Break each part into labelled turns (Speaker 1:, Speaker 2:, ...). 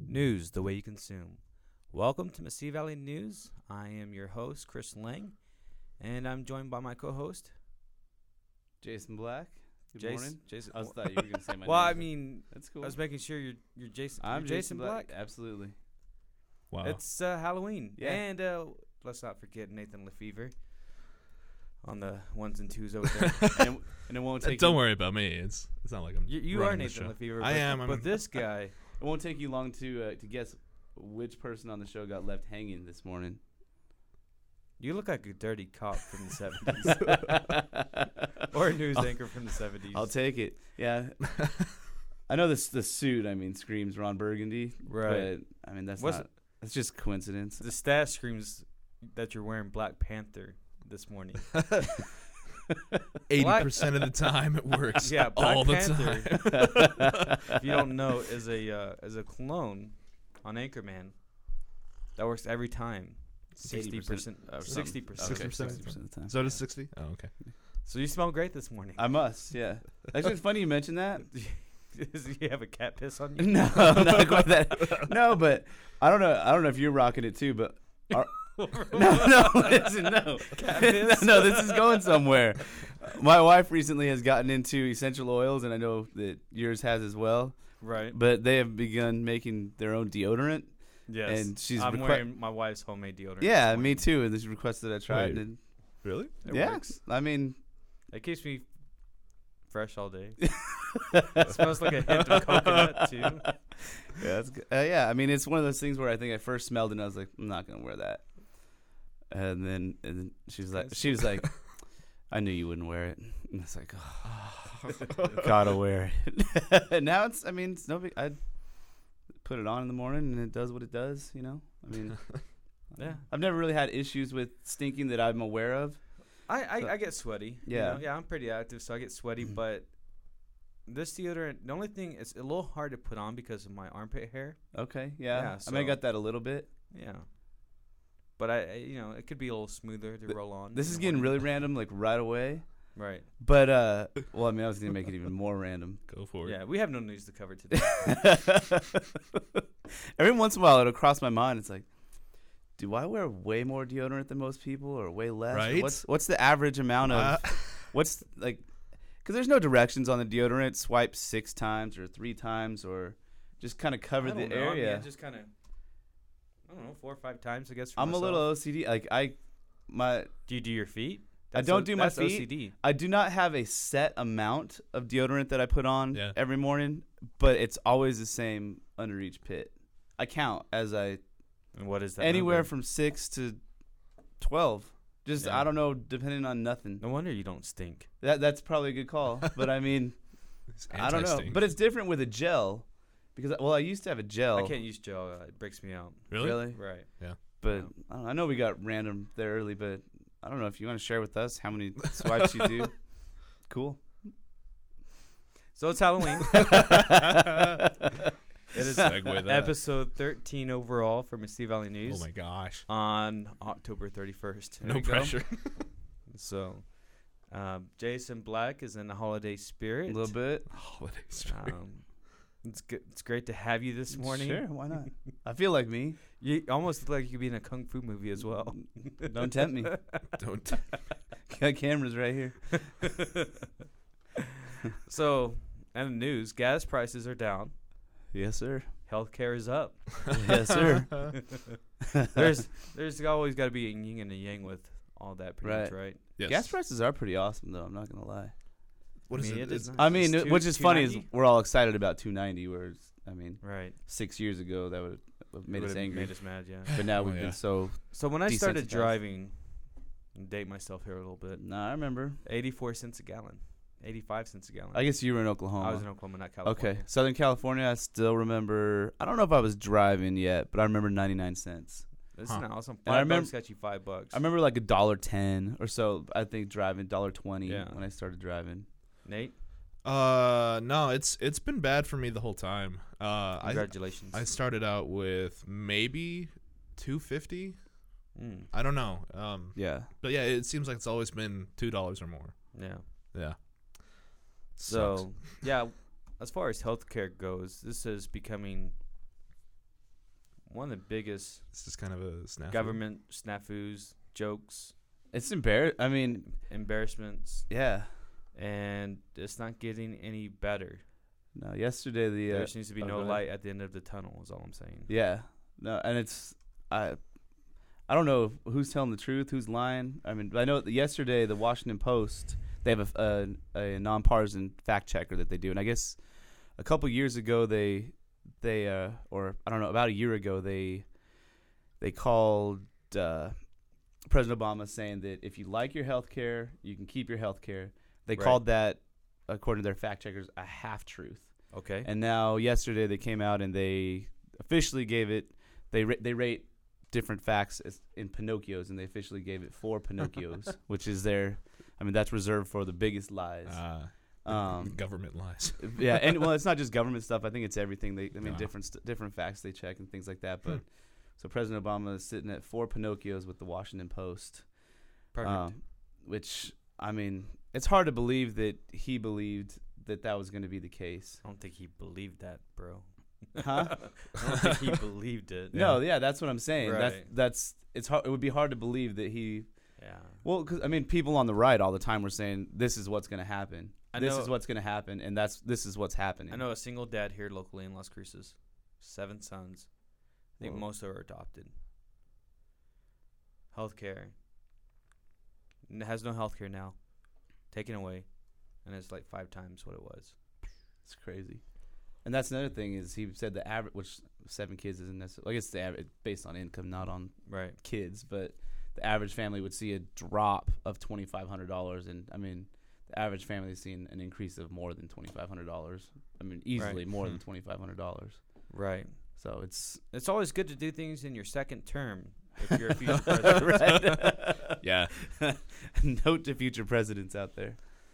Speaker 1: News the way you consume. Welcome to Mesilla Valley News. I am your host, Chris Lang, and I'm joined by my co-host,
Speaker 2: Jason Black. Good morning.
Speaker 1: Jason.
Speaker 2: I thought you were going to say my name.
Speaker 1: Well, I mean,
Speaker 2: that's cool.
Speaker 1: I was making sure you're Jason.
Speaker 2: I'm
Speaker 1: you're Jason Black.
Speaker 2: Absolutely.
Speaker 3: Wow.
Speaker 1: It's Halloween,
Speaker 2: Yeah.
Speaker 1: and let's not forget Nathan Lefevre on the ones and twos over there.
Speaker 2: and it won't take.
Speaker 3: Don't worry about me. It's not like I'm.
Speaker 1: You are
Speaker 3: running the
Speaker 1: Nathan
Speaker 3: show.
Speaker 1: Lefevre.
Speaker 3: I am.
Speaker 1: But this guy,
Speaker 2: It won't take you long to guess which person on the show got left hanging this morning.
Speaker 1: you look like a dirty cop from the 70s, or a news anchor from the 70s.
Speaker 2: I'll take it. Yeah. I know the suit. I mean, screams Ron Burgundy.
Speaker 1: Right.
Speaker 2: But I mean, that's
Speaker 1: What's-
Speaker 2: That's just coincidence.
Speaker 1: The stat screams that you're wearing Black Panther this morning.
Speaker 3: 80% of the time it works.
Speaker 1: Yeah, Black
Speaker 3: all the
Speaker 1: Panther,
Speaker 3: time.
Speaker 1: if you don't know, is a clone on Anchorman that works every time. 60%, 60%.
Speaker 2: Okay,
Speaker 3: 60%
Speaker 2: of the time.
Speaker 3: So does 60? Oh, okay.
Speaker 1: So you smell great this morning.
Speaker 2: I must. Yeah. Actually, it's funny you mentioned that.
Speaker 1: Do you have a cat piss on you?
Speaker 2: No, not quite that. No, but I don't know if you're rocking it too, but listen, no. No, this is going somewhere. My wife recently has gotten into essential oils, and I know that yours has as well.
Speaker 1: Right.
Speaker 2: But they have begun making their own deodorant.
Speaker 1: Yes.
Speaker 2: And she's
Speaker 1: I'm wearing my wife's homemade deodorant.
Speaker 2: Yeah,
Speaker 1: this
Speaker 2: me
Speaker 1: morning.
Speaker 2: too. And this requested I tried.
Speaker 3: Wait.
Speaker 2: And
Speaker 3: Really?
Speaker 1: It
Speaker 2: yeah,
Speaker 1: works.
Speaker 2: I mean,
Speaker 1: It keeps me fresh all day. It smells like a hint of coconut too.
Speaker 2: yeah, that's good. Yeah, I mean, it's one of those things where I think I first smelled it and I was like, I'm not gonna wear that. And then she was like, I knew you wouldn't wear it. And it's like, oh, gotta wear it. And now it's no big. I put it on in the morning and it does what it does. You know, I mean,
Speaker 1: Yeah.
Speaker 2: I've never really had issues with stinking that I'm aware of.
Speaker 1: I get sweaty.
Speaker 2: Yeah.
Speaker 1: Yeah, I'm pretty active, so I get sweaty. But this deodorant, the only thing is a little hard to put on because of my armpit hair.
Speaker 2: Okay, yeah.
Speaker 1: Yeah,
Speaker 2: I mean, I
Speaker 1: so-
Speaker 2: got that a little bit.
Speaker 1: Yeah. But it could be a little smoother to roll on.
Speaker 2: This
Speaker 1: in
Speaker 2: is
Speaker 1: the
Speaker 2: getting
Speaker 1: morning.
Speaker 2: really random, like right away.
Speaker 1: Right.
Speaker 2: But well, I mean, I was gonna make it even more random.
Speaker 3: Go for it.
Speaker 1: Yeah, we have no news to cover today.
Speaker 2: Every once in a while, it'll cross my mind. It's like, do I wear way more deodorant than most people, or way less? Or
Speaker 3: Right?
Speaker 2: What's the average amount of? What's like? Because there's no directions on the deodorant. Swipe 6 times or 3 times, or just kind of cover
Speaker 1: I don't
Speaker 2: the
Speaker 1: know. I mean,
Speaker 2: area.
Speaker 1: just kind of, I don't know, 4 or 5 times, I guess. For
Speaker 2: I'm
Speaker 1: myself.
Speaker 2: a little OCD. Like
Speaker 1: Do you do your feet?
Speaker 2: I don't do my
Speaker 1: that's
Speaker 2: feet.
Speaker 1: OCD.
Speaker 2: I do not have a set amount of deodorant that I put on
Speaker 3: Yeah.
Speaker 2: every morning, but it's always the same under each pit. I count as I
Speaker 1: And what is that?
Speaker 2: anywhere
Speaker 1: number?
Speaker 2: from 6 to 12. Just
Speaker 1: Yeah.
Speaker 2: I don't know, depending on nothing.
Speaker 1: No wonder you don't stink.
Speaker 2: That's probably a good call, but I mean,
Speaker 3: It's
Speaker 2: I don't know.
Speaker 3: anti-stink.
Speaker 2: But it's different with a gel because I used to have a gel.
Speaker 1: I can't use gel. It breaks me out.
Speaker 3: Really?
Speaker 1: Right.
Speaker 2: But I know we got random there early, but I don't know if you want to share with us how many swipes you do. Cool.
Speaker 1: So it's Halloween. It is
Speaker 3: Segue that.
Speaker 1: episode 13 overall for Mesilla Valley News
Speaker 3: Oh my gosh.
Speaker 1: on October 31st. There
Speaker 3: No
Speaker 1: we go.
Speaker 3: pressure.
Speaker 1: So, Jason Black is in the holiday
Speaker 2: A
Speaker 1: spirit.
Speaker 2: little bit.
Speaker 3: Holiday spirit.
Speaker 1: It's good. It's great to have you this morning.
Speaker 2: Sure, why not? I feel like me.
Speaker 1: You almost look like you could be in a kung fu movie as well.
Speaker 2: Don't tempt me.
Speaker 3: Don't.
Speaker 2: Got cameras right here.
Speaker 1: So, and the news: gas prices are down.
Speaker 2: Yes, sir.
Speaker 1: Healthcare is up.
Speaker 2: Yes, sir.
Speaker 1: There's always got to be a yin and a yang with all that, pretty much, right?
Speaker 3: Yes.
Speaker 2: Gas prices are pretty awesome, though. I'm not gonna lie.
Speaker 3: What is
Speaker 1: I mean,
Speaker 3: it?
Speaker 1: it is
Speaker 3: It's-
Speaker 1: nice.
Speaker 2: I mean,
Speaker 1: It's
Speaker 2: which is funny is
Speaker 1: 290?
Speaker 2: we're all excited about 290, whereas I mean,
Speaker 1: Right.
Speaker 2: 6 years ago that would have made us
Speaker 1: Would've
Speaker 2: angry,
Speaker 1: Made us mad, yeah.
Speaker 2: but now
Speaker 3: Oh,
Speaker 2: we've
Speaker 3: yeah.
Speaker 2: been so.
Speaker 1: So when I started
Speaker 2: Desensitized.
Speaker 1: driving, date myself here a little bit,
Speaker 2: Nah, I remember.
Speaker 1: 84 cents a gallon, 85 cents a gallon.
Speaker 2: I guess you were in Oklahoma.
Speaker 1: I was in Oklahoma, not California.
Speaker 2: Okay, Southern California. I still remember. I don't know if I was driving yet, but I remember 99 cents.
Speaker 1: This
Speaker 3: Huh.
Speaker 1: is awesome.
Speaker 2: And I
Speaker 1: $5
Speaker 2: remem-
Speaker 1: got you $5.
Speaker 2: I remember like $1.10 or so. I think driving $1.20
Speaker 1: Yeah.
Speaker 2: when I started driving.
Speaker 1: Nate,
Speaker 3: No, it's been bad for me the whole time.
Speaker 1: congratulations.
Speaker 3: I started out with maybe $2.50.
Speaker 1: Mm,
Speaker 3: I don't know.
Speaker 2: Yeah.
Speaker 3: But yeah, it seems like it's always been $2 or more.
Speaker 1: yeah.
Speaker 3: Yeah.
Speaker 1: So, yeah, as far as healthcare goes, this is becoming one of the biggest
Speaker 3: It's just kind of a snafu.
Speaker 1: government snafus, jokes,
Speaker 2: It's I mean,
Speaker 1: embarrassments,
Speaker 2: yeah.
Speaker 1: and it's not getting any better.
Speaker 2: No, yesterday the
Speaker 1: There seems to be
Speaker 2: oh,
Speaker 1: no
Speaker 2: go ahead.
Speaker 1: light at the end of the tunnel. Is all I'm saying.
Speaker 2: Yeah. No, and I don't know who's telling the truth, who's lying. I mean, I know that yesterday the Washington Post, they have a nonpartisan fact checker that they do, and I guess a couple years ago they or I don't know, about a year ago they called President Obama saying that if you like your health care, you can keep your health care. They
Speaker 1: Right.
Speaker 2: called that, according to their fact checkers, a half truth.
Speaker 1: Okay.
Speaker 2: And now yesterday they came out and they officially gave it. They rate different facts in Pinocchios, and they officially gave it 4 Pinocchios, which is that's reserved for the biggest lies.
Speaker 3: Government lies.
Speaker 2: Yeah, and well, it's not just government stuff. I think it's everything.
Speaker 3: Wow.
Speaker 2: Different facts they check and things like that. But so President Obama is sitting at 4 Pinocchios with the Washington Post,
Speaker 1: Perfect.
Speaker 2: which I mean, it's hard to believe that he believed that was going to be the case.
Speaker 1: I don't think he believed that, bro.
Speaker 2: Huh?
Speaker 1: I don't think he believed it.
Speaker 2: No, yeah, that's what I'm saying.
Speaker 1: Right.
Speaker 2: It's hard. It would be hard to believe that he.
Speaker 1: Yeah.
Speaker 2: Well, because I mean, people on the right all the time were saying this is what's going to happen. This
Speaker 1: know-
Speaker 2: is what's going to happen, and this is what's happening.
Speaker 1: I know a single dad here locally in Las Cruces, 7 sons. I think
Speaker 2: Whoa.
Speaker 1: most are adopted. Healthcare. Has no healthcare now. Taken away. And it's like 5 times what it was.
Speaker 2: It's crazy. And that's another thing is he said the average, which 7 kids isn't necessarily. I guess the average based on income, not on
Speaker 1: Right.
Speaker 2: kids, but the average family would see a drop of $2,500, and I mean, the average family is seeing an increase of more than $2,500. I mean, easily
Speaker 1: Right.
Speaker 2: more than $2,500.
Speaker 1: Right.
Speaker 2: So it's
Speaker 1: It's always good to do things in your second term if you're a future president.
Speaker 2: right.
Speaker 3: Yeah.
Speaker 2: Note to future presidents out there.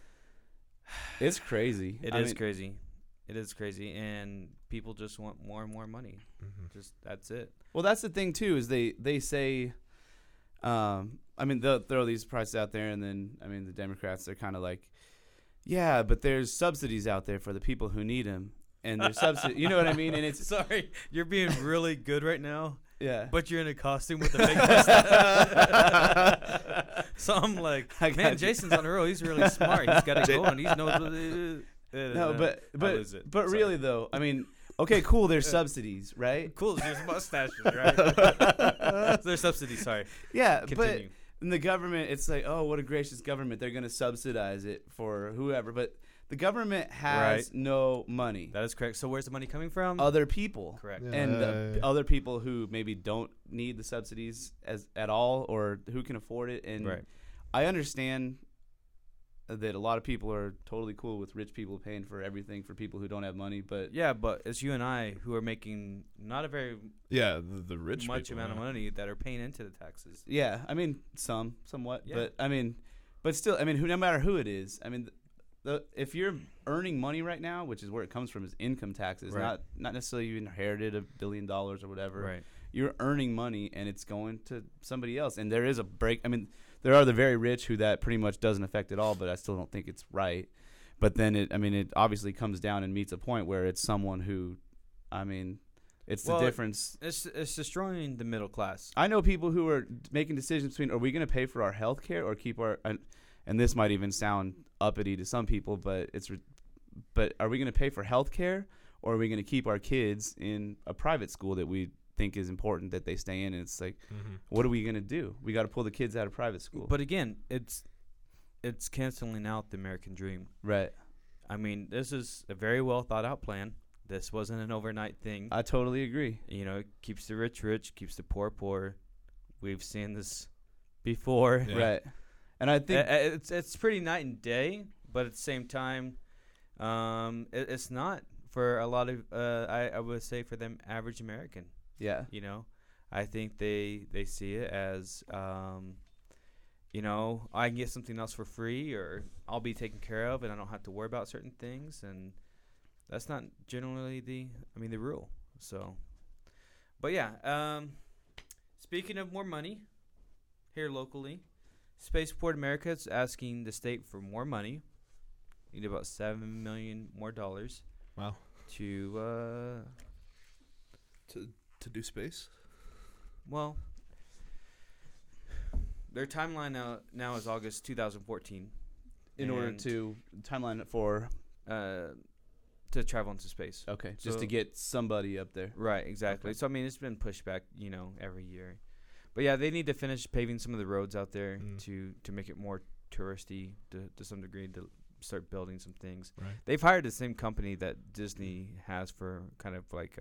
Speaker 2: It's crazy.
Speaker 1: It
Speaker 2: I
Speaker 1: is
Speaker 2: mean,
Speaker 1: crazy. It is crazy. And people just want more and more money. Just that's it.
Speaker 2: Well, that's the thing too. Is they say, I mean, they'll throw these prices out there, and then I mean, the Democrats, they're kind of like, yeah, but there's subsidies out there for the people who need them, and there's subsidies. You know what I mean? And it's
Speaker 1: Sorry, you're being really good right now,
Speaker 2: yeah.
Speaker 1: but you're in a costume with a big mustache. So I'm like,
Speaker 2: I got
Speaker 1: man,
Speaker 2: you.
Speaker 1: Jason's on the road. He's really smart. He's got it going. He knows.
Speaker 2: No,
Speaker 1: I lose it.
Speaker 2: but
Speaker 1: Sorry.
Speaker 2: really though, I mean, okay, cool. There's subsidies, right?
Speaker 1: Cool. There's mustaches, right? There's subsidies. Sorry.
Speaker 2: Yeah,
Speaker 1: Continue.
Speaker 2: but in the government, it's like, oh, what a gracious government. They're going to subsidize it for whoever. But the government has
Speaker 1: Right.
Speaker 2: no money.
Speaker 1: That is correct. So where's the money coming from?
Speaker 2: Other people.
Speaker 1: Correct.
Speaker 3: Yeah.
Speaker 2: And the other people who maybe don't need the subsidies at all, or who can afford it. And
Speaker 1: Right.
Speaker 2: I understand that a lot of people are totally cool with rich people paying for everything for people who don't have money. But
Speaker 1: Yeah, but it's you and I who are making not a very
Speaker 3: Yeah, the rich
Speaker 1: much
Speaker 3: people,
Speaker 1: amount of
Speaker 3: yeah.
Speaker 1: money that are paying into the taxes.
Speaker 2: yeah, I mean, somewhat.
Speaker 1: Yeah.
Speaker 2: But I mean, but still, I mean, no matter who it is, I mean, if you're earning money right now, which is where it comes from, is income taxes,
Speaker 1: Right.
Speaker 2: not necessarily you inherited $1 billion or whatever.
Speaker 1: Right.
Speaker 2: You're earning money and it's going to somebody else, and there is a break. I mean, there are the very rich who that pretty much doesn't affect at all, but I still don't think it's right. But then it obviously comes down and meets a point where it's someone who, I mean, it's
Speaker 1: Well,
Speaker 2: the difference.
Speaker 1: It's destroying the middle class.
Speaker 2: I know people who are making decisions between, are we going to pay for our health care or keep our, and this might even sound uppity to some people, but but are we going to pay for health care, or are we going to keep our kids in a private school that we think is important that they stay in? And it's like, what are we going to do? We got to pull the kids out of private school.
Speaker 1: But again, it's canceling out the American dream.
Speaker 2: Right.
Speaker 1: I mean, this is a very well thought out plan. This wasn't an overnight thing.
Speaker 2: I totally agree.
Speaker 1: You know, it keeps the rich rich, keeps the poor poor. We've seen this before.
Speaker 3: Yeah.
Speaker 2: Right. And I think
Speaker 1: It's pretty night and day, but at the same time, it's not for a lot of I would say for them average American.
Speaker 2: yeah.
Speaker 1: You know, I think they see it as you know, I can get something else for free, or I'll be taken care of and I don't have to worry about certain things, and that's not generally the rule. So, but yeah, speaking of more money here locally, Spaceport America is asking the state for more money. You need about $7 million more dollars
Speaker 3: Wow.
Speaker 1: to
Speaker 3: To do space?
Speaker 1: Well, their timeline now is August 2014.
Speaker 2: In order
Speaker 1: and,
Speaker 2: to timeline for
Speaker 1: to travel into space.
Speaker 2: okay, just
Speaker 1: So-
Speaker 2: to get somebody up there.
Speaker 1: Right, exactly.
Speaker 2: Okay.
Speaker 1: So I mean, it's been pushed back, every year. But yeah, they need to finish paving some of the roads out there to make it more touristy to some degree, to start building some things.
Speaker 3: Right.
Speaker 1: They've hired the same company that Disney has for kind of like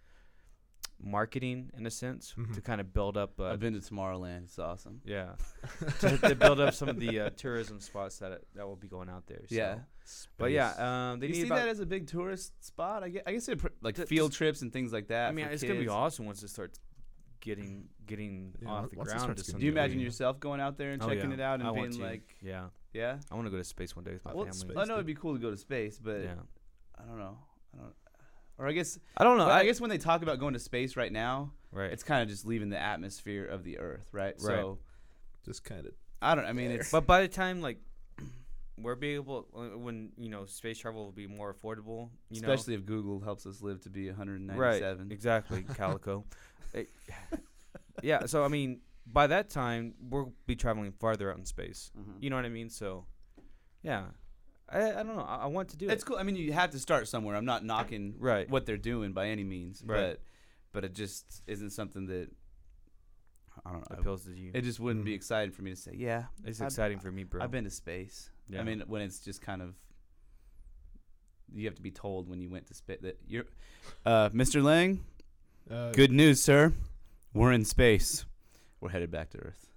Speaker 1: marketing in a sense to kind of build up.
Speaker 2: I've been to Tomorrowland. It's awesome.
Speaker 1: Yeah, to build up some of the tourism spots that will be going out there. So.
Speaker 2: Yeah.
Speaker 1: But yeah, they
Speaker 2: you
Speaker 1: need
Speaker 2: see
Speaker 1: about.
Speaker 2: that as a big tourist spot? I guess it like
Speaker 1: Th-
Speaker 2: field trips and things like that.
Speaker 1: I mean,
Speaker 2: for
Speaker 1: it's gonna be
Speaker 2: kids.
Speaker 1: awesome once it starts getting
Speaker 3: Yeah,
Speaker 1: off the
Speaker 3: once it
Speaker 1: ground.
Speaker 3: starts
Speaker 1: To some
Speaker 3: getting
Speaker 2: Do you imagine
Speaker 1: degree.
Speaker 2: yourself going out there and
Speaker 1: Oh,
Speaker 2: checking
Speaker 1: yeah.
Speaker 2: it out and
Speaker 1: I want
Speaker 2: being
Speaker 1: to.
Speaker 2: like,
Speaker 1: Yeah,
Speaker 2: yeah?
Speaker 1: I want to go to space one day with my
Speaker 3: Well,
Speaker 1: family.
Speaker 3: space-
Speaker 2: I know it'd be cool to go to space, but
Speaker 1: Yeah,
Speaker 2: I don't know. Or I guess
Speaker 1: I don't know.
Speaker 2: well, I guess when they talk about going to space right now,
Speaker 1: right.
Speaker 2: it's kind of just leaving the atmosphere of the Earth, right?
Speaker 1: Right.
Speaker 2: So
Speaker 3: Just kind of.
Speaker 2: I don't. I mean, it's
Speaker 1: But by the time we're be able, when space travel will be more affordable,
Speaker 2: especially if Google helps us live to be 197.
Speaker 1: right? Exactly, Calico. Yeah. So I mean, by that time we'll be traveling farther out in space.
Speaker 2: Mhm.
Speaker 1: You know what I mean? So, yeah. I don't know. I want to do
Speaker 2: It's
Speaker 1: it.
Speaker 2: cool. I mean, you have to start somewhere. I'm not knocking
Speaker 1: Right.
Speaker 2: what they're doing by any means,
Speaker 1: Right.
Speaker 2: but it just isn't something that I don't know.
Speaker 1: Appeals to you.
Speaker 2: It just wouldn't be
Speaker 3: Mhm.
Speaker 2: exciting for me to say, yeah,
Speaker 1: It's
Speaker 2: I've-
Speaker 1: exciting for me, bro.
Speaker 2: I've been to space.
Speaker 1: Yeah.
Speaker 2: I mean, when it's just kind of you have to be told when you went to space that you're Mr. Lang. Good news, sir. We're in space. We're headed back to Earth.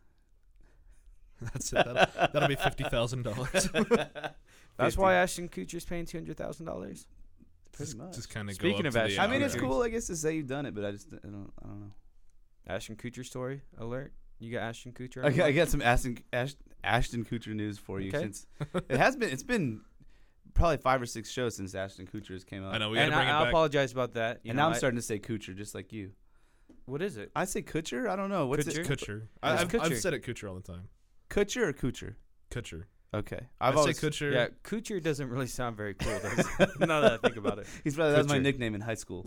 Speaker 3: That's it. That'll be $50,000.
Speaker 1: That's why Ashton Kutcher's paying $200,000.
Speaker 2: Pretty much.
Speaker 3: Just kind of.
Speaker 1: Speaking of Ashton
Speaker 2: I mean, it's
Speaker 1: Kutcher.
Speaker 2: cool, I guess, to say you've done it, but I don't know.
Speaker 1: Ashton Kutcher story alert. You got Ashton Kutcher.
Speaker 2: I got some Ashton Kutcher news for you.
Speaker 1: Okay.
Speaker 2: Since it's been probably 5 or 6 shows since Ashton Kutcher's came out.
Speaker 3: I know we got to
Speaker 1: And
Speaker 3: bring it
Speaker 1: I
Speaker 3: back.
Speaker 1: apologize about that.
Speaker 2: And now I'm starting to say Kutcher, just like you.
Speaker 1: What is it?
Speaker 2: I say Kutcher. I don't know. What's
Speaker 1: Kutcher?
Speaker 2: it?
Speaker 3: Kutcher.
Speaker 1: It's
Speaker 3: I've
Speaker 1: Kutcher.
Speaker 3: said it Kutcher all the time.
Speaker 2: Kutcher or Kutcher?
Speaker 3: Kutcher.
Speaker 2: Okay.
Speaker 3: I say Kutcher.
Speaker 1: Yeah, Kutcher doesn't really sound very cool. Does it? Now that I think about it.
Speaker 2: He's probably that was my
Speaker 1: Kutcher.
Speaker 2: nickname in high school.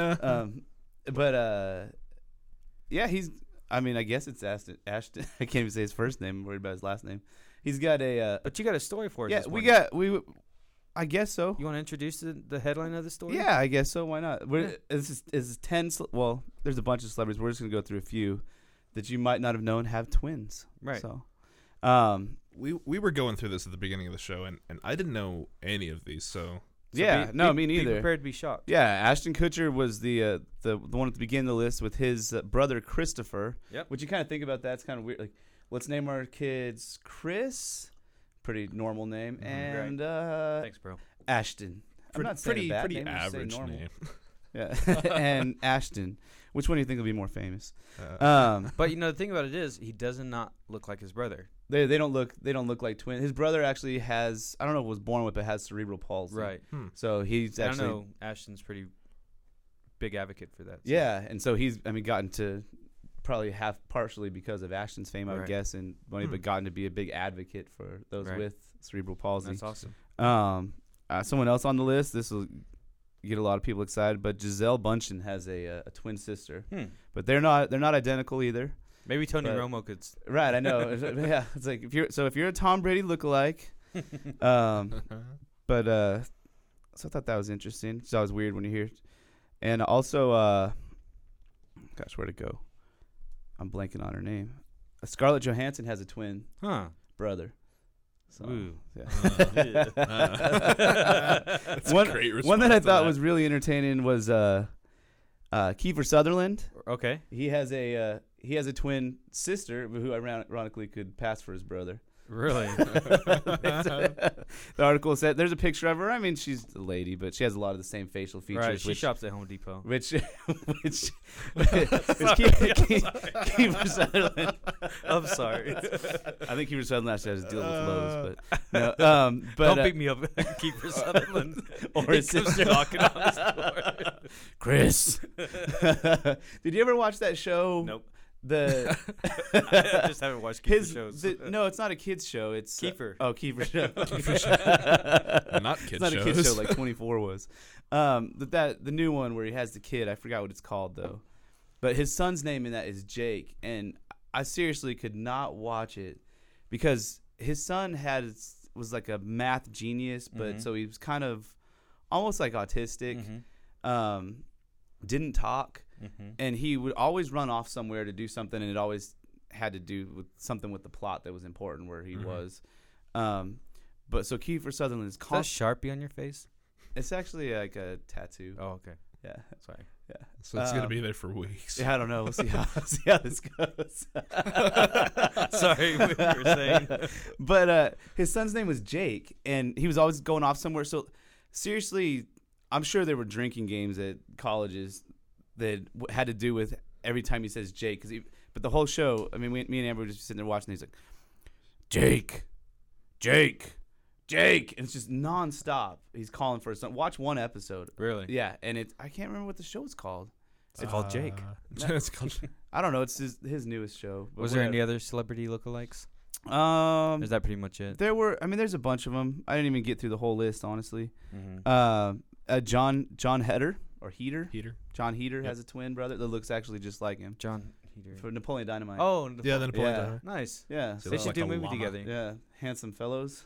Speaker 2: Yeah, he's. I mean, I guess it's Ashton. I can't even say his first name. I'm worried about his last name. He's got a.
Speaker 1: But you got a story for us.
Speaker 2: Yeah,
Speaker 1: this
Speaker 2: we
Speaker 1: morning.
Speaker 2: got. I guess so.
Speaker 1: You want to introduce the headline of the story?
Speaker 2: Yeah, I guess so. Why not?
Speaker 1: Yeah.
Speaker 2: This is 10. Well, there's a bunch of celebrities. We're just gonna go through a few that you might not have known have twins.
Speaker 1: Right.
Speaker 2: So,
Speaker 3: We were going through this at the beginning of the show, and I didn't know any of these. So
Speaker 2: yeah, me
Speaker 1: Be
Speaker 2: neither.
Speaker 1: prepared to be shocked.
Speaker 2: Yeah, Ashton Kutcher was the one at the beginning of the list with his brother Christopher.
Speaker 1: Yep.
Speaker 2: Which you kind of think about that's kind of weird. Like, let's name our kids Chris, pretty normal name, and
Speaker 1: Thanks, bro.
Speaker 2: Ashton. I'm not saying a bad name, I'm just saying
Speaker 3: average
Speaker 2: normal.
Speaker 3: name.
Speaker 2: Yeah, and Ashton. Which one do you think will be more famous?
Speaker 1: But the thing about it is, he does not look like his brother.
Speaker 2: They don't look like twins. His brother actually has, I don't know if was born with, but has cerebral palsy.
Speaker 1: Right.
Speaker 2: So he's
Speaker 1: I
Speaker 2: actually
Speaker 1: know Ashton's pretty big advocate for that. so.
Speaker 2: yeah, and so he's gotten to probably partially because of Ashton's fame, I would
Speaker 1: Right.
Speaker 2: guess, and money, but gotten to be a big advocate for those
Speaker 1: Right.
Speaker 2: with cerebral palsy.
Speaker 1: That's awesome.
Speaker 2: Someone else on the list. This will get a lot of people excited, but Giselle Bundchen has a twin sister, but they're not identical either.
Speaker 1: Maybe Tony
Speaker 2: But-
Speaker 1: Romo could.
Speaker 2: Right, I know. Yeah, it's like if you're a Tom Brady lookalike, but so I thought that was interesting. It's always weird when you hear, and also, gosh, where'd it go? I'm blanking on her name. Scarlett Johansson has a twin
Speaker 1: Huh.
Speaker 2: brother. So,
Speaker 1: Ooh.
Speaker 2: yeah.
Speaker 3: That's a great
Speaker 2: one that I
Speaker 3: response to
Speaker 2: thought was really entertaining was Kiefer Sutherland.
Speaker 1: Okay.
Speaker 2: He has a twin sister who ironically could pass for his brother.
Speaker 1: Really?
Speaker 2: The article said there's a picture of her. I mean, she's a lady, but she has a lot of the same facial features.
Speaker 1: Right. She
Speaker 2: which,
Speaker 1: shops at Home Depot.
Speaker 2: which Kiefer Sutherland.
Speaker 1: I'm sorry.
Speaker 2: I think Kiefer Sutherland actually has to deal with Lowe's, but no. But
Speaker 1: Don't beat me up, Kiefer Sutherland.
Speaker 2: or
Speaker 1: He
Speaker 2: his
Speaker 1: comes
Speaker 2: sister.
Speaker 1: knocking on the door.
Speaker 2: Chris. Did you ever watch that show?
Speaker 1: Nope.
Speaker 2: The
Speaker 1: I just haven't watched Kiefer
Speaker 2: his
Speaker 1: shows.
Speaker 2: no, it's not a kids show. It's
Speaker 1: Kiefer.
Speaker 2: Kiefer show.
Speaker 3: Not kid
Speaker 2: It's not
Speaker 3: shows.
Speaker 2: a kids show like 24 was. The new one where he has the kid. I forgot what it's called though. But his son's name in that is Jake, and I seriously could not watch it because his son was like a math genius, but so he was kind of almost like autistic. Didn't talk, and he would always run off somewhere to do something, and it always had to do with something with the plot that was important where he was. But so Kiefer Sutherland is
Speaker 1: Is that a Sharpie on your face?
Speaker 2: It's actually like a tattoo.
Speaker 1: Oh, okay.
Speaker 2: Yeah.
Speaker 1: Sorry.
Speaker 2: Yeah.
Speaker 3: So it's gonna be there for weeks.
Speaker 2: Yeah, I don't know. We'll see how this goes.
Speaker 1: Sorry, what you were saying.
Speaker 2: But his son's name was Jake, and he was always going off somewhere. So seriously, I'm sure there were drinking games at colleges that had to do with every time he says Jake. But the whole show, I mean, me and Amber were just sitting there watching. And he's like, Jake, Jake, Jake, and it's just nonstop. He's calling for his son. Watch one episode.
Speaker 1: Really?
Speaker 2: Yeah, and I can't remember what the show's called.
Speaker 1: It's called Jake.
Speaker 3: It's called Jake.
Speaker 2: I don't know. It's his newest show.
Speaker 1: Was there any other celebrity lookalikes? Or is that pretty much it?
Speaker 2: There were. I mean, there's a bunch of them. I didn't even get through the whole list, honestly. John Heder or Heater. John Heater has a twin brother that looks actually just like him.
Speaker 1: John Heater.
Speaker 2: For Napoleon Dynamite.
Speaker 1: Oh,
Speaker 3: Yeah, the Napoleon
Speaker 2: Yeah.
Speaker 3: Dynamite.
Speaker 1: nice.
Speaker 2: Yeah.
Speaker 3: So
Speaker 1: They
Speaker 3: that's
Speaker 1: should
Speaker 3: like
Speaker 1: do a
Speaker 3: a
Speaker 1: movie
Speaker 3: llama.
Speaker 1: together.
Speaker 2: Yeah. Handsome fellows.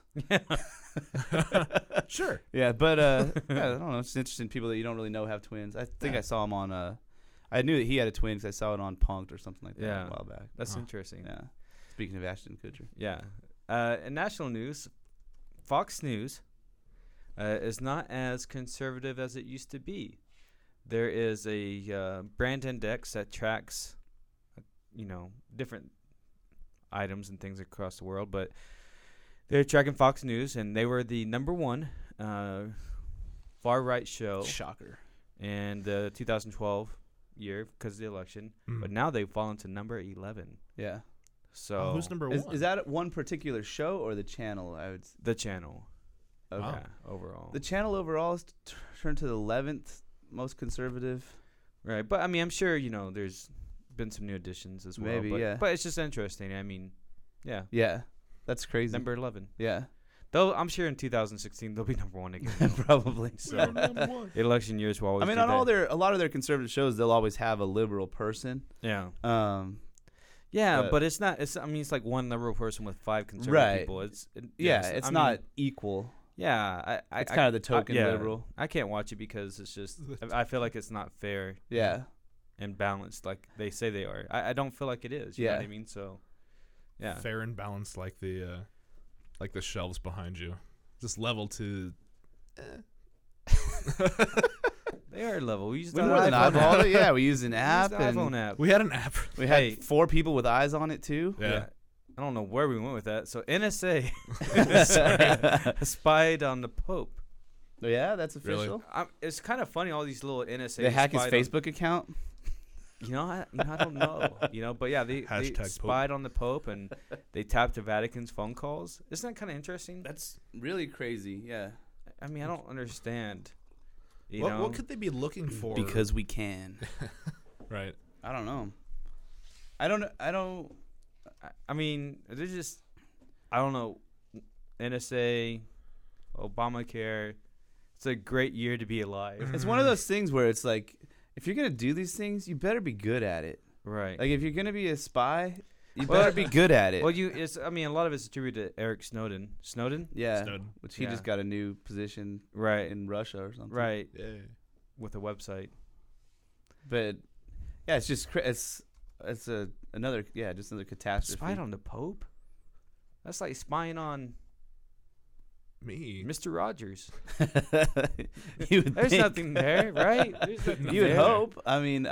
Speaker 3: Sure.
Speaker 2: Yeah, but yeah, I don't know. It's interesting. People that you don't really know have twins. I think I saw him on. I knew that he had a twin because I saw it on Punk'd or something like that
Speaker 1: Yeah.
Speaker 2: a while back.
Speaker 1: That's interesting.
Speaker 2: Yeah. Speaking of Ashton Kutcher.
Speaker 1: Yeah. In national news, Fox News is not as conservative as it used to be. There is a brand index that tracks, different items and things across the world, but they're tracking Fox News, and they were the number one far-right show
Speaker 2: Shocker.
Speaker 1: in the 2012 year because of the election, but now they've fallen to number 11.
Speaker 2: Yeah.
Speaker 1: So
Speaker 3: who's number one?
Speaker 2: Is that one particular show or the channel? I would.
Speaker 1: the channel?
Speaker 2: Okay.
Speaker 3: Wow.
Speaker 1: Yeah, overall.
Speaker 2: The channel overall is turned to the 11th most conservative.
Speaker 1: Right, but I mean, I'm sure there's been some new additions as well.
Speaker 2: Maybe,
Speaker 1: but,
Speaker 2: yeah.
Speaker 1: But it's just interesting. I mean, yeah,
Speaker 2: Yeah. That's crazy.
Speaker 1: number 11.
Speaker 2: Yeah.
Speaker 1: Though I'm sure in 2016 they'll be number one again.
Speaker 2: Probably.
Speaker 1: So election years will always.
Speaker 2: I mean,
Speaker 1: do
Speaker 2: on
Speaker 1: that.
Speaker 2: a lot of their conservative shows, they'll always have a liberal person.
Speaker 1: Yeah.
Speaker 2: But-
Speaker 1: But it's not. It's like one liberal person with 5 conservative
Speaker 2: Right.
Speaker 1: people.
Speaker 2: it's
Speaker 1: I
Speaker 2: not
Speaker 1: mean,
Speaker 2: equal.
Speaker 1: Yeah,
Speaker 2: It's kind of the token
Speaker 1: yeah,
Speaker 2: liberal.
Speaker 1: I can't watch it because it's just. I feel like it's not fair
Speaker 2: Yeah.
Speaker 1: and balanced like they say they are. I don't feel like it is. You know
Speaker 2: Yeah.
Speaker 1: what I mean? So. Yeah.
Speaker 3: Fair and balanced, like the shelves behind you, just level to.
Speaker 1: They are level. We used
Speaker 2: We
Speaker 1: the
Speaker 2: more than
Speaker 1: iPhone
Speaker 2: eyeballed
Speaker 1: app.
Speaker 2: it. Yeah, we used an
Speaker 1: We
Speaker 2: app.
Speaker 1: used the
Speaker 2: And
Speaker 1: iPhone app.
Speaker 3: We had an app.
Speaker 2: we had
Speaker 1: Hey.
Speaker 2: 4 people with eyes on it, too.
Speaker 3: Yeah.
Speaker 1: I don't know where we went with that. So NSA spied on the Pope.
Speaker 2: Yeah, that's
Speaker 3: Really?
Speaker 2: official.
Speaker 1: It's kind of funny. All these little NSA.
Speaker 2: They hack his
Speaker 1: spied on-
Speaker 2: Facebook account.
Speaker 1: I don't know. But yeah, they
Speaker 3: Hashtag Pope.
Speaker 1: spied on the Pope and they tapped the Vatican's phone calls. Isn't that kind of interesting?
Speaker 2: That's really crazy. Yeah.
Speaker 1: I mean, I don't understand.
Speaker 3: What could they be looking for?
Speaker 2: Because we can.
Speaker 3: Right.
Speaker 2: I don't know. I don't.
Speaker 1: I mean, they're just. I don't know. NSA, Obamacare. It's a great year to be alive.
Speaker 2: It's one of those things where it's like, if you're gonna do these things, you better be good at it.
Speaker 1: Right.
Speaker 2: Like, if you're gonna be a spy, you
Speaker 1: Well,
Speaker 2: better be good at it.
Speaker 1: Well, a lot of it's attributed to Eric Snowden. Snowden?
Speaker 2: Yeah.
Speaker 3: Snowden.
Speaker 2: Which he
Speaker 1: Yeah.
Speaker 2: just got a new position
Speaker 1: Right.
Speaker 2: in Russia or something.
Speaker 1: Right.
Speaker 3: Yeah.
Speaker 1: With a website.
Speaker 2: But yeah, it's just it's another catastrophe.
Speaker 1: Spied on the Pope? That's like spying on
Speaker 3: Me.
Speaker 1: Mr. Rogers.
Speaker 2: You would
Speaker 1: There's
Speaker 2: think.
Speaker 1: nothing there, right? There's nothing
Speaker 2: You would
Speaker 1: there.
Speaker 2: hope. I mean,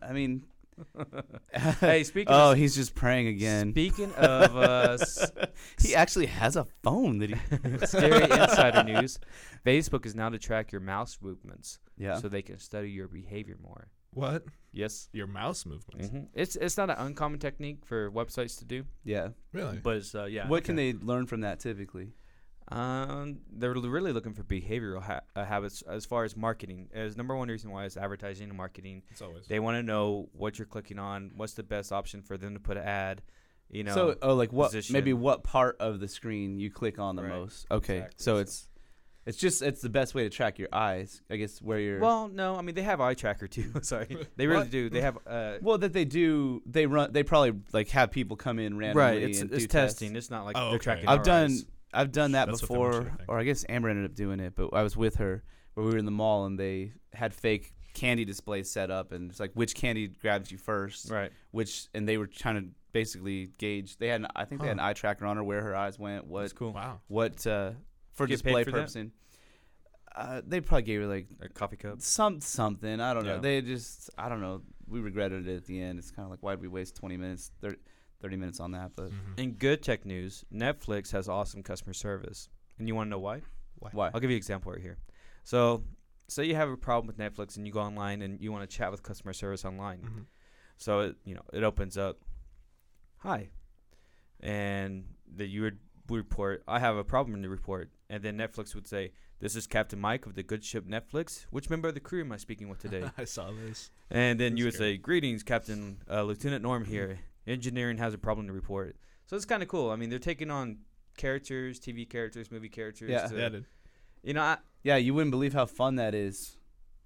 Speaker 1: Hey, speaking
Speaker 2: oh,
Speaker 1: of
Speaker 2: he's just praying again.
Speaker 1: speaking of
Speaker 2: He actually has a phone that he.
Speaker 1: scary insider news, Facebook is now to track your mouse movements,
Speaker 2: Yeah.
Speaker 1: so they can study your behavior more.
Speaker 3: What?
Speaker 1: Yes.
Speaker 3: Your mouse movements.
Speaker 1: It's not an uncommon technique for websites to do,
Speaker 2: Yeah.
Speaker 3: Really?
Speaker 1: but it's yeah.
Speaker 2: What can they learn from that typically?
Speaker 1: They're really looking for behavioral habits as far as marketing. As number one reason why is advertising and marketing.
Speaker 3: It's always.
Speaker 1: They want to know what you're clicking on, what's the best option for them to put an ad.
Speaker 2: So, like what?
Speaker 1: position.
Speaker 2: Maybe what part of the screen you click on the
Speaker 1: Right.
Speaker 2: most? Okay,
Speaker 1: Exactly.
Speaker 2: so it's it's the best way to track your eyes, I guess, where you're.
Speaker 1: Well, no, I mean they have eye tracker too. Sorry, they really
Speaker 3: What?
Speaker 1: do. They have.
Speaker 2: Well, that they do. They probably like have people come in randomly.
Speaker 1: Right, it's
Speaker 2: and do
Speaker 1: testing.
Speaker 2: tests.
Speaker 1: It's not like
Speaker 3: Oh,
Speaker 1: they're
Speaker 3: okay.
Speaker 1: tracking.
Speaker 2: I've
Speaker 1: our
Speaker 2: done
Speaker 1: eyes.
Speaker 2: I've done that
Speaker 3: That's what they want you
Speaker 2: before,
Speaker 3: to think.
Speaker 2: or I guess Amber ended up doing it, but I was with her where we were in the mall and they had fake candy displays set up, and it's like which candy grabs you first,
Speaker 1: Right.
Speaker 2: and they were trying to basically gauge. They had I think they had an eye tracker on her where her eyes went,
Speaker 1: That's cool.
Speaker 3: Wow.
Speaker 2: for
Speaker 1: Get
Speaker 2: display
Speaker 1: paid for that?
Speaker 2: purposes. They probably gave her like
Speaker 1: A coffee cup.
Speaker 2: something. I don't know.
Speaker 1: Yeah.
Speaker 2: They just I don't know. We regretted it at the end. It's kind of like, why did we waste 20 minutes, 30 minutes on that? But
Speaker 3: Mhm.
Speaker 1: In good tech news, Netflix has awesome customer service, and you want to know why?
Speaker 2: why?
Speaker 1: I'll give you an example right here. So, say you have a problem with Netflix, and you go online and you want to chat with customer service online.
Speaker 3: Mhm.
Speaker 1: So it opens up, hi, and that you would report, I have a problem in the report, and then Netflix would say, this is Captain Mike of the good ship Netflix. Which member of the crew am I speaking with today?
Speaker 3: I saw this.
Speaker 1: And then
Speaker 3: That's
Speaker 1: you would
Speaker 3: scary.
Speaker 1: say, greetings, Captain Lieutenant Norm here. Engineering has a problem to report. So it's kind of cool. I mean, they're taking on characters, TV characters, movie characters.
Speaker 2: Yeah.
Speaker 1: to-
Speaker 3: Yeah, dude.
Speaker 1: You know,
Speaker 2: Yeah, you wouldn't believe how fun that is.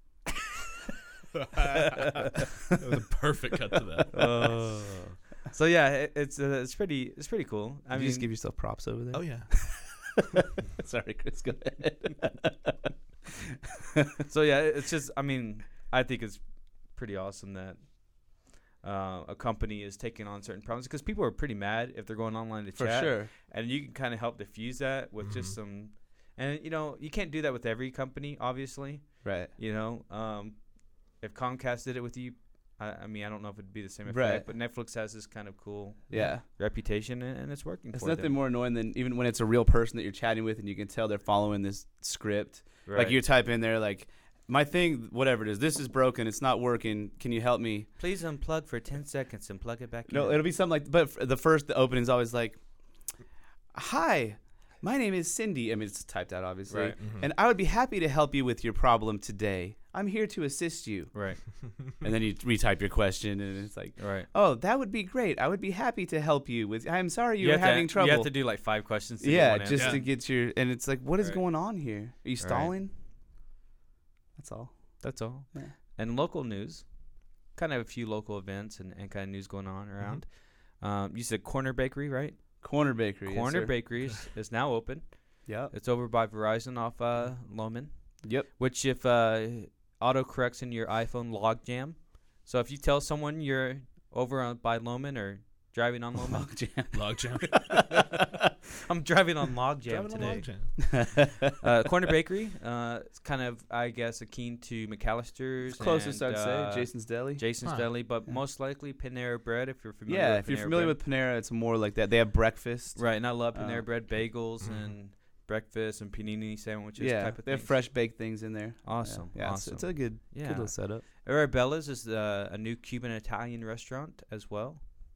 Speaker 3: That was a perfect cut to that.
Speaker 1: so yeah, it's pretty cool. I
Speaker 2: Did
Speaker 1: mean,
Speaker 2: you just give yourself props over there?
Speaker 3: Oh yeah.
Speaker 2: Sorry, Chris. Go ahead.
Speaker 1: so yeah, it's just, I mean, I think it's pretty awesome that a company is taking on certain problems, because people are pretty mad if they're going online to
Speaker 2: For
Speaker 1: chat,
Speaker 2: sure.
Speaker 1: and you can kind of help diffuse that with just
Speaker 3: Mhm.
Speaker 1: some, and you can't do that with every company, obviously.
Speaker 2: Right.
Speaker 1: If Comcast did it with you, I mean, I don't know if it'd be the same effect,
Speaker 2: Right.
Speaker 1: but Netflix has this kind of cool
Speaker 2: Yeah.
Speaker 1: reputation, and it's working.
Speaker 2: It's
Speaker 1: for
Speaker 2: nothing
Speaker 1: them.
Speaker 2: more annoying than even when it's a real person that you're chatting with and you can tell they're following this script.
Speaker 1: Right.
Speaker 2: Like you type in there like, my thing, whatever it is, this is broken. It's not working. Can you help me?
Speaker 1: Please unplug for 10 seconds and plug it back
Speaker 2: No,
Speaker 1: in.
Speaker 2: it'll be something like, but the opening is always like, hi, my name is Cindy. I mean, it's typed out, obviously.
Speaker 1: Right.
Speaker 3: Mhm.
Speaker 2: And I would be happy to help you with your problem today. I'm here to assist you.
Speaker 1: Right.
Speaker 2: And then you retype your question, and it's like,
Speaker 1: Right.
Speaker 2: oh, that would be great. I would be happy to help you with. I'm sorry you're
Speaker 1: have to-
Speaker 2: having trouble.
Speaker 1: You have to do like 5 questions. To get
Speaker 2: Yeah,
Speaker 1: one
Speaker 2: just
Speaker 1: answer.
Speaker 3: Yeah.
Speaker 2: to get your. And it's like, what is
Speaker 1: Right.
Speaker 2: going on here? Are you stalling? That's all.
Speaker 1: That's all.
Speaker 2: Yeah.
Speaker 1: And local news, kind of a few local events and kind of news going on around. You said Corner Bakery, right?
Speaker 2: Corner Bakery.
Speaker 1: Corner
Speaker 2: yes, sir.
Speaker 1: Bakery is now open.
Speaker 2: Yep.
Speaker 1: It's over by Verizon off Loman.
Speaker 2: Yep.
Speaker 1: Which if auto corrects in your iPhone logjam. So if you tell someone you're over by Loman or driving on Loman,
Speaker 3: Logjam.
Speaker 1: I'm driving on logjam
Speaker 3: Driving a
Speaker 1: today.
Speaker 3: logjam.
Speaker 1: Corner Bakery, it's kind of, I guess, akin to McAllister's.
Speaker 2: Closest,
Speaker 1: and,
Speaker 2: I'd say. Jason's Deli.
Speaker 1: Jason's
Speaker 3: Huh.
Speaker 1: Deli, but
Speaker 2: Yeah.
Speaker 1: most likely Panera Bread if you're familiar
Speaker 2: Yeah,
Speaker 1: with
Speaker 2: if you're
Speaker 1: Panera
Speaker 2: familiar
Speaker 1: Bread.
Speaker 2: with Panera, it's more like that. They have breakfast.
Speaker 1: Right, and I love Panera
Speaker 2: Uh,
Speaker 1: Bread bagels
Speaker 3: mhm.
Speaker 1: and breakfast and panini sandwiches
Speaker 2: Yeah,
Speaker 1: type of
Speaker 2: they have
Speaker 1: things.
Speaker 2: fresh baked things in there.
Speaker 1: Awesome,
Speaker 2: Yeah,
Speaker 1: awesome.
Speaker 2: It's a good
Speaker 1: Yeah.
Speaker 2: little setup.
Speaker 1: Arabella's is a new Cuban-Italian restaurant as well.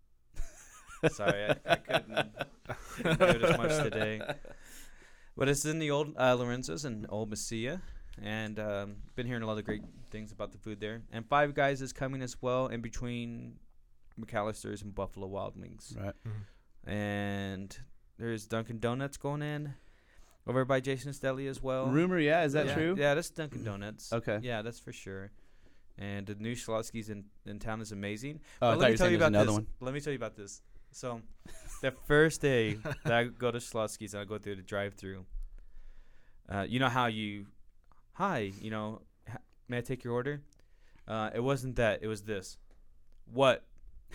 Speaker 1: Sorry, I couldn't do it as much today. But it's in the old Lorenzo's in Old Mesilla, and been hearing a lot of great things about the food there. And Five Guys is coming as well in between McAllister's and Buffalo Wild Wings.
Speaker 2: Right.
Speaker 3: Mhm.
Speaker 1: And there's Dunkin' Donuts going in over by Jason's Deli as well.
Speaker 2: Rumor, yeah, is that
Speaker 1: yeah,
Speaker 2: true?
Speaker 1: Yeah, that's Dunkin' Donuts.
Speaker 2: Okay.
Speaker 1: Yeah, that's for sure. And the new Schlotsky's in town is amazing.
Speaker 2: Oh, I
Speaker 1: But
Speaker 2: thought
Speaker 1: let
Speaker 2: you
Speaker 1: me
Speaker 2: were
Speaker 1: tell
Speaker 2: saying
Speaker 1: you
Speaker 2: there's
Speaker 1: about
Speaker 2: another
Speaker 1: this.
Speaker 2: one.
Speaker 1: Let me tell you about this. So, the first day that I go to Schlotsky's and I go through the drive-through, you know how hi, may I take your order? It wasn't that. It was this. What?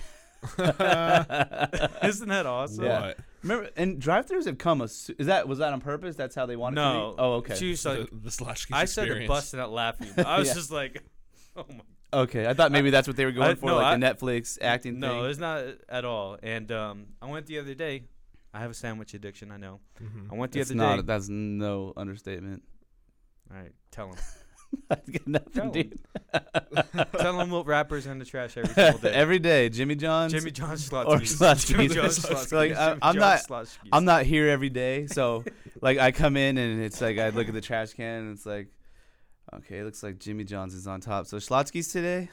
Speaker 1: Isn't that awesome?
Speaker 2: Yeah.
Speaker 3: What?
Speaker 2: Remember, and drive-throughs have come. Was that on purpose? That's how they wanted it to
Speaker 1: No.
Speaker 2: be? Oh, okay.
Speaker 1: She was like,
Speaker 3: The Slashke's
Speaker 1: I started
Speaker 3: experience.
Speaker 1: busting out laughing. I was
Speaker 2: Yeah.
Speaker 1: just like, oh my.
Speaker 2: Okay, I thought maybe that's what they were going for,
Speaker 1: no,
Speaker 2: like the Netflix acting
Speaker 1: No,
Speaker 2: thing.
Speaker 1: it's not at all. And I went the other day. I have a sandwich addiction, I know.
Speaker 3: Mhm.
Speaker 1: I went the
Speaker 2: It's
Speaker 1: other
Speaker 2: not.
Speaker 1: day.
Speaker 2: That's no understatement.
Speaker 1: All right, tell him.
Speaker 2: That's got nothing,
Speaker 1: Tell 'em.
Speaker 2: dude.
Speaker 1: Tell him what rappers are in the trash every single day.
Speaker 2: Every day, Jimmy John's.
Speaker 1: Jimmy John
Speaker 2: or
Speaker 1: Schlotsky's.
Speaker 2: Schlotsky's.
Speaker 1: Jimmy John Schlotsky's.
Speaker 2: Like,
Speaker 1: Jimmy
Speaker 2: I'm
Speaker 1: John
Speaker 2: not-
Speaker 1: Schlotsky's.
Speaker 2: I'm not here every day, so like I come in and it's like I look at the trash can and it's like, okay, it looks like Jimmy John's is on top. So Schlotsky's today,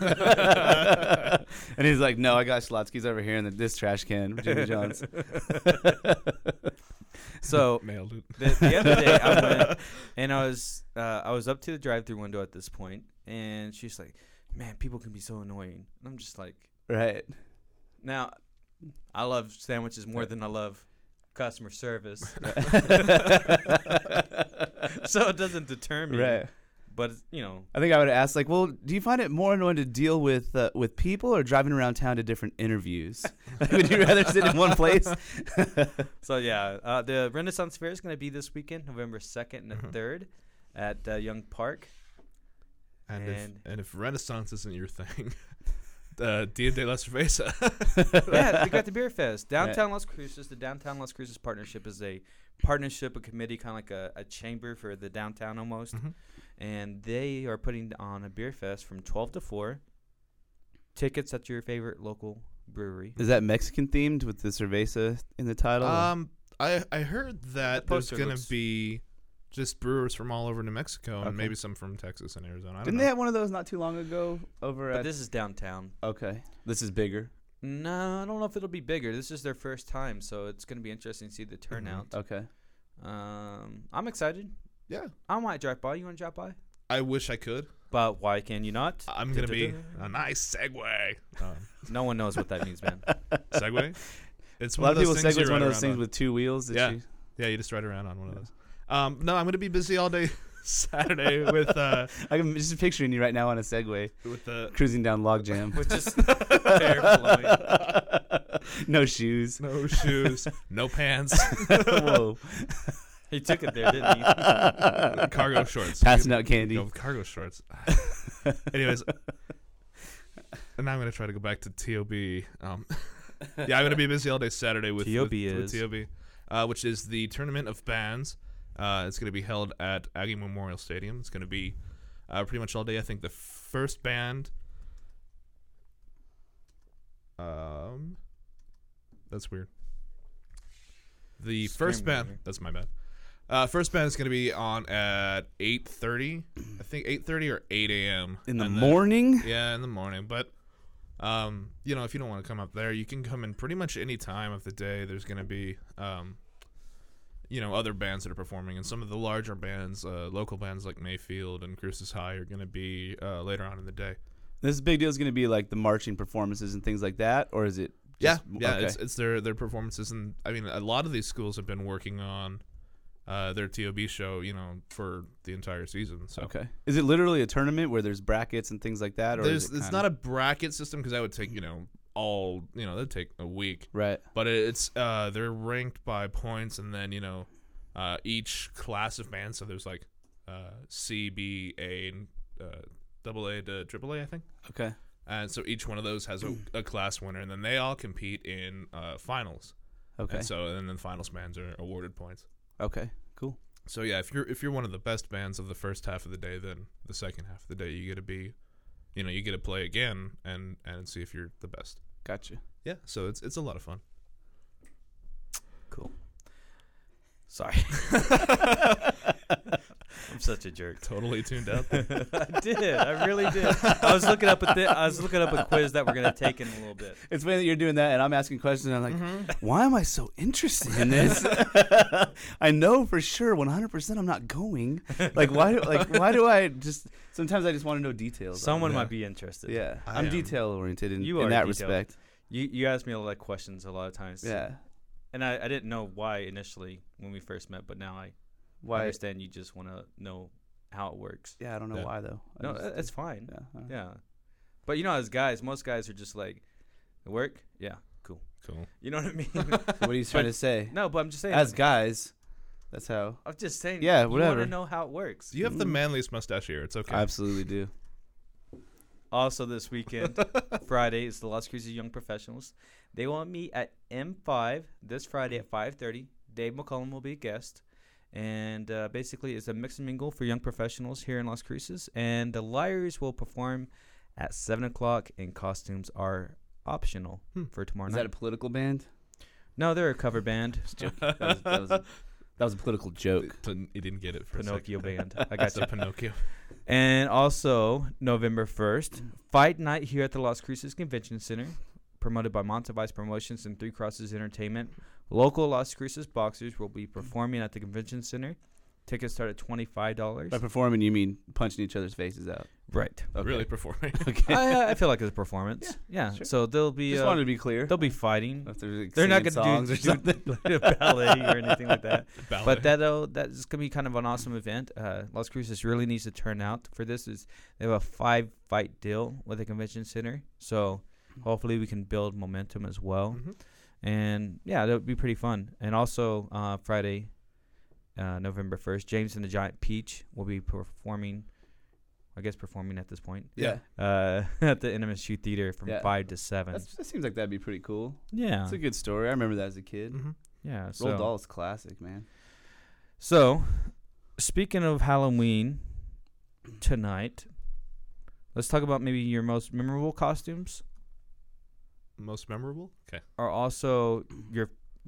Speaker 2: and he's like, no, I got Schlotsky's over here in this trash can, Jimmy John's.
Speaker 1: So
Speaker 3: Nailed it.
Speaker 1: the other day I went and I was up to the drive-through window at this point, and she's like, "Man, people can be so annoying." And I'm just like,
Speaker 2: Right.
Speaker 1: now, I love sandwiches more than I love customer service, so it doesn't deter me.
Speaker 2: Right.
Speaker 1: But you know,
Speaker 2: I think I would ask, like, well, do you find it more annoying to deal with people or driving around town to different interviews? Would you rather sit in one place?
Speaker 1: so yeah, the Renaissance Fair is going to be this weekend, November 2nd and the 3rd, at Young Park.
Speaker 3: And if Renaissance isn't your thing, Dia de la Cerveza.
Speaker 1: Yeah, we got the Beer Fest. Downtown Las Cruces. The Downtown Las Cruces Partnership is a partnership, a committee, kind of like a chamber for the downtown almost.
Speaker 3: Mm-hmm.
Speaker 1: And they are putting on a beer fest from 12 to 4. Tickets at your favorite local brewery.
Speaker 2: Is that Mexican themed with the cerveza in the title?
Speaker 3: I heard that
Speaker 1: The
Speaker 3: there's
Speaker 1: poster
Speaker 3: gonna
Speaker 1: looks-
Speaker 3: be just brewers from all over New Mexico and
Speaker 2: Okay.
Speaker 3: maybe some from Texas and Arizona. I don't
Speaker 2: Didn't
Speaker 3: know.
Speaker 2: they have one of those not too long ago over
Speaker 1: But
Speaker 2: at?
Speaker 1: this is downtown.
Speaker 2: Okay, this is bigger.
Speaker 1: No, I don't know if it'll be bigger. This is their first time, so it's going to be interesting to see the turnout.
Speaker 2: Okay.
Speaker 1: I'm excited.
Speaker 3: Yeah,
Speaker 1: I might drop by. You want to drop by?
Speaker 3: I wish I could.
Speaker 1: But why can you not?
Speaker 3: I'm gonna be a nice segue.
Speaker 1: No one knows what that means, man.
Speaker 3: Segue. It's
Speaker 2: A
Speaker 3: one
Speaker 2: lot of people
Speaker 3: those things
Speaker 2: say
Speaker 3: you
Speaker 2: it's one
Speaker 3: ride
Speaker 2: of those
Speaker 3: around
Speaker 2: things
Speaker 3: on.
Speaker 2: with two wheels. That
Speaker 3: Yeah.
Speaker 2: you,
Speaker 3: Yeah, you just ride around on one of those. No, I'm gonna be busy all day Saturday with
Speaker 2: I'm just picturing you right now on a Segway
Speaker 3: the
Speaker 2: cruising down Logjam.
Speaker 1: Which is fair flowing.
Speaker 2: No shoes.
Speaker 3: no shoes, no pants,
Speaker 2: Whoa.
Speaker 1: He took it there, didn't he?
Speaker 3: cargo shorts.
Speaker 2: Passing out candy.
Speaker 3: Go with cargo shorts. Anyways, and now I'm gonna try to go back to TOB. Yeah, I'm gonna be busy all day Saturday with
Speaker 1: TOB
Speaker 3: with TOB, which is the Tournament of Bands. It's gonna be held at Aggie Memorial Stadium. It's gonna be pretty much all day. I think the first band. That's weird. The first band.
Speaker 1: Screaming.
Speaker 3: That's my bad. First band is going to be on at 8:30. I think 8:30 or 8 a.m.
Speaker 2: In the
Speaker 3: And then-
Speaker 2: morning?
Speaker 3: Yeah, in the morning. But, you know, if you don't want to come up there, you can come in pretty much any time of the day. There's going to be, you know, other bands that are performing. And some of the larger bands, local bands like Mayfield and Cruces High are going to be later on in the day.
Speaker 2: This big deal is going to be like the marching performances and things like that? Or is it
Speaker 3: Yeah,
Speaker 2: just,
Speaker 3: yeah,
Speaker 2: okay.
Speaker 3: it's their performances. And, I mean, a lot of these schools have been working on their TOB show, you know, for the entire season. So
Speaker 2: Okay. Is it literally a tournament where there's brackets and things like that? Or is it
Speaker 3: it's not a bracket system because that would take, you know, that'd take a week.
Speaker 2: Right.
Speaker 3: But it's they're ranked by points, and then, you know, each class of bands. So there's like C, B, A, and AA to AAA, I think.
Speaker 2: Okay.
Speaker 3: And so each one of those has a class winner, and then they all compete in finals.
Speaker 2: Okay.
Speaker 3: And then finals bands are awarded points.
Speaker 2: Okay. Cool.
Speaker 3: So yeah, if you're one of the best bands of the first half of the day, then the second half of the day you get to be, you know, you get to play again and see if you're the best.
Speaker 2: Gotcha.
Speaker 3: Yeah, so it's a lot of fun.
Speaker 1: Cool. Sorry. I'm such a jerk.
Speaker 3: Totally tuned out there.
Speaker 1: I did. I really did. I was looking up a quiz that we're gonna take in a little bit.
Speaker 2: It's funny that you're doing that, and I'm asking questions, and I'm like, why am I so interested in this? I know for sure 100% I'm not going. Why do I just – sometimes I just want to know details.
Speaker 1: Someone
Speaker 3: Yeah.
Speaker 1: might be interested.
Speaker 2: Yeah.
Speaker 3: I
Speaker 2: I'm
Speaker 3: am.
Speaker 2: detail-oriented in
Speaker 1: You are
Speaker 2: that
Speaker 1: detailed.
Speaker 2: respect.
Speaker 1: You asked me a lot of questions a lot of times.
Speaker 2: Yeah.
Speaker 1: And I didn't know why initially when we first met, but now I
Speaker 2: Why?
Speaker 1: understand you just want to know how it works.
Speaker 2: Yeah, I don't know
Speaker 3: Yeah.
Speaker 2: why, though. I
Speaker 1: No,
Speaker 2: just-
Speaker 1: it's fine.
Speaker 2: Yeah.
Speaker 1: Yeah. But you know, as guys, most guys are just like, work? Yeah, cool.
Speaker 3: Cool.
Speaker 1: You know what I mean?
Speaker 2: So what are you trying to say?
Speaker 1: No, but I'm just saying.
Speaker 2: As guys, that's how.
Speaker 1: I'm just saying.
Speaker 2: Yeah,
Speaker 1: You
Speaker 2: whatever.
Speaker 1: want to know how it works.
Speaker 3: You have the manliest mustache here. It's okay.
Speaker 2: I absolutely do.
Speaker 1: Also, this weekend, Friday, is the Las Cruces Young Professionals. They will meet at M5 this Friday at 5:30. Dave McCollum will be a guest. And basically, it's a mix and mingle for young professionals here in Las Cruces. And the Liars will perform at 7 o'clock, and costumes are optional for tomorrow
Speaker 2: Is
Speaker 1: night.
Speaker 2: that a political band?
Speaker 1: No, they're a cover band.
Speaker 2: That was a political joke.
Speaker 3: You didn't get it for
Speaker 1: Pinocchio
Speaker 3: a second.
Speaker 1: band. I got
Speaker 3: That's
Speaker 1: you.
Speaker 3: a Pinocchio.
Speaker 1: And also, November 1st, Fight Night here at the Las Cruces Convention Center. promoted by Montevice Promotions and Three Crosses Entertainment. Local Las Cruces boxers will be performing at the convention center. Tickets start at $25.
Speaker 2: By performing, you mean punching each other's faces out?
Speaker 1: Right.
Speaker 2: Okay.
Speaker 3: Really performing.
Speaker 2: Okay.
Speaker 1: I feel like it's a performance. Yeah.
Speaker 2: sure.
Speaker 1: So they'll be.
Speaker 2: Just wanted to be clear.
Speaker 1: They'll be fighting.
Speaker 2: If they're
Speaker 1: They're not
Speaker 2: singing
Speaker 1: going
Speaker 2: songs
Speaker 1: to
Speaker 2: or something.
Speaker 1: do a ballet or anything like that.
Speaker 3: Ballet.
Speaker 1: But that's going to be kind of an awesome event. Las Cruces really needs to turn out for this. They have a 5-fight deal with the convention center. So hopefully we can build momentum as well.
Speaker 3: Mhm.
Speaker 1: And, yeah, that would be pretty fun. And also Friday, November 1st, James and the Giant Peach will be performing at this point,
Speaker 2: Yeah.
Speaker 1: at the NMSU Theater from
Speaker 2: Yeah.
Speaker 1: 5 to 7.
Speaker 2: That seems like that'd be pretty cool.
Speaker 1: Yeah.
Speaker 2: It's a good story. I remember that as a kid.
Speaker 3: Mhm.
Speaker 1: Yeah.
Speaker 2: Roald
Speaker 1: So,
Speaker 2: Dahl's classic, man.
Speaker 1: so, speaking of Halloween tonight, let's talk about maybe your most memorable costumes
Speaker 3: Most memorable? Okay.
Speaker 1: or also your,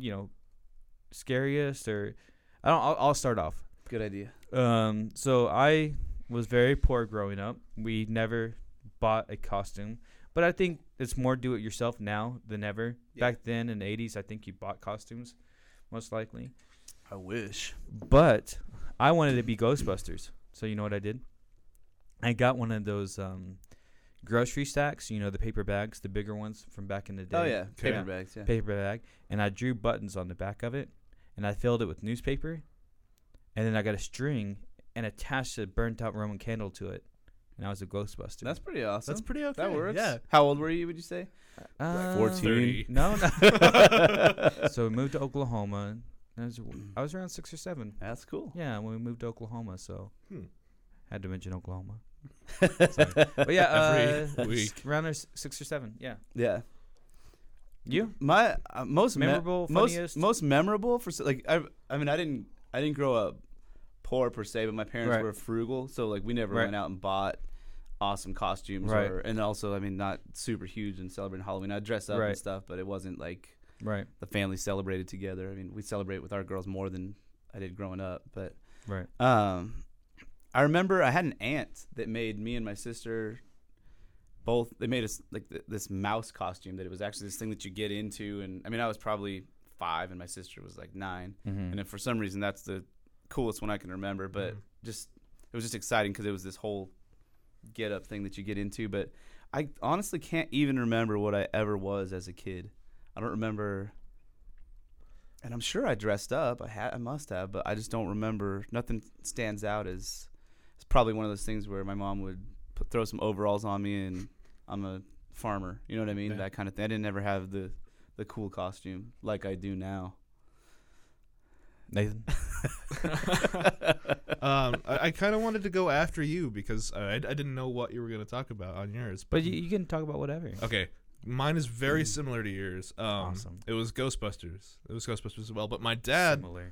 Speaker 1: scariest or I'll start off.
Speaker 2: Good idea.
Speaker 1: So I was very poor growing up. We never bought a costume, but I think it's more do it yourself now than ever.
Speaker 2: Yeah.
Speaker 1: Back then in the 80s, I think you bought costumes most likely.
Speaker 2: I wish.
Speaker 1: But I wanted to be Ghostbusters. So you know what I did? I got one of those grocery stacks, the paper bags, the bigger ones from back in the day.
Speaker 2: Oh, yeah.
Speaker 3: Okay.
Speaker 2: Paper bags, yeah.
Speaker 1: Paper bag, and I drew buttons on the back of it, and I filled it with newspaper, and then I got a string and attached a burnt out Roman candle to it, and I was a Ghostbuster.
Speaker 2: That's pretty awesome.
Speaker 3: That's pretty okay.
Speaker 2: That works.
Speaker 3: Yeah.
Speaker 2: How old were you, would you say? 14?
Speaker 3: 30.
Speaker 1: No. So we moved to Oklahoma. I was around 6 or 7.
Speaker 2: That's cool.
Speaker 1: Yeah, when we moved to Oklahoma, so had to mention Oklahoma.
Speaker 2: Hmm.
Speaker 1: But yeah,
Speaker 3: Every week.
Speaker 1: around 6 or 7. Yeah.
Speaker 2: Yeah.
Speaker 1: You?
Speaker 2: My most
Speaker 1: Memorable, funniest?
Speaker 2: most memorable for I didn't grow up poor per se, but my parents
Speaker 1: Right.
Speaker 2: were frugal, so like we never
Speaker 1: Right.
Speaker 2: went out and bought awesome costumes
Speaker 1: Right.
Speaker 2: and also not super huge and celebrating Halloween. I'd dress up
Speaker 1: Right.
Speaker 2: and stuff, but it wasn't like
Speaker 1: Right.
Speaker 2: the family celebrated together. I mean, we celebrate with our girls more than I did growing up, but
Speaker 1: Right.
Speaker 2: I remember I had an aunt that made me and my sister both. They made us like this mouse costume that it was actually this thing that you get into, and I mean I was probably 5 and my sister was like 9,
Speaker 1: Mm-hmm.
Speaker 2: and then for some reason that's the coolest one I can remember. But it was just exciting because it was this whole get up thing that you get into. But I honestly can't even remember what I ever was as a kid. I don't remember. And I'm sure I dressed up. I must have, but I just don't remember. Nothing stands out as. It's probably one of those things where my mom would throw some overalls on me, and I'm a farmer. You know what I mean?
Speaker 3: Yeah.
Speaker 2: That kind of thing. I didn't ever have the cool costume like I do now.
Speaker 1: Nathan?
Speaker 3: I kind of wanted to go after you because I didn't know what you were going to talk about on yours.
Speaker 1: But you can talk about whatever.
Speaker 3: Okay. Mine is very similar to yours.
Speaker 1: Awesome.
Speaker 3: It was Ghostbusters. It was Ghostbusters as well. But my dad,
Speaker 1: Similar.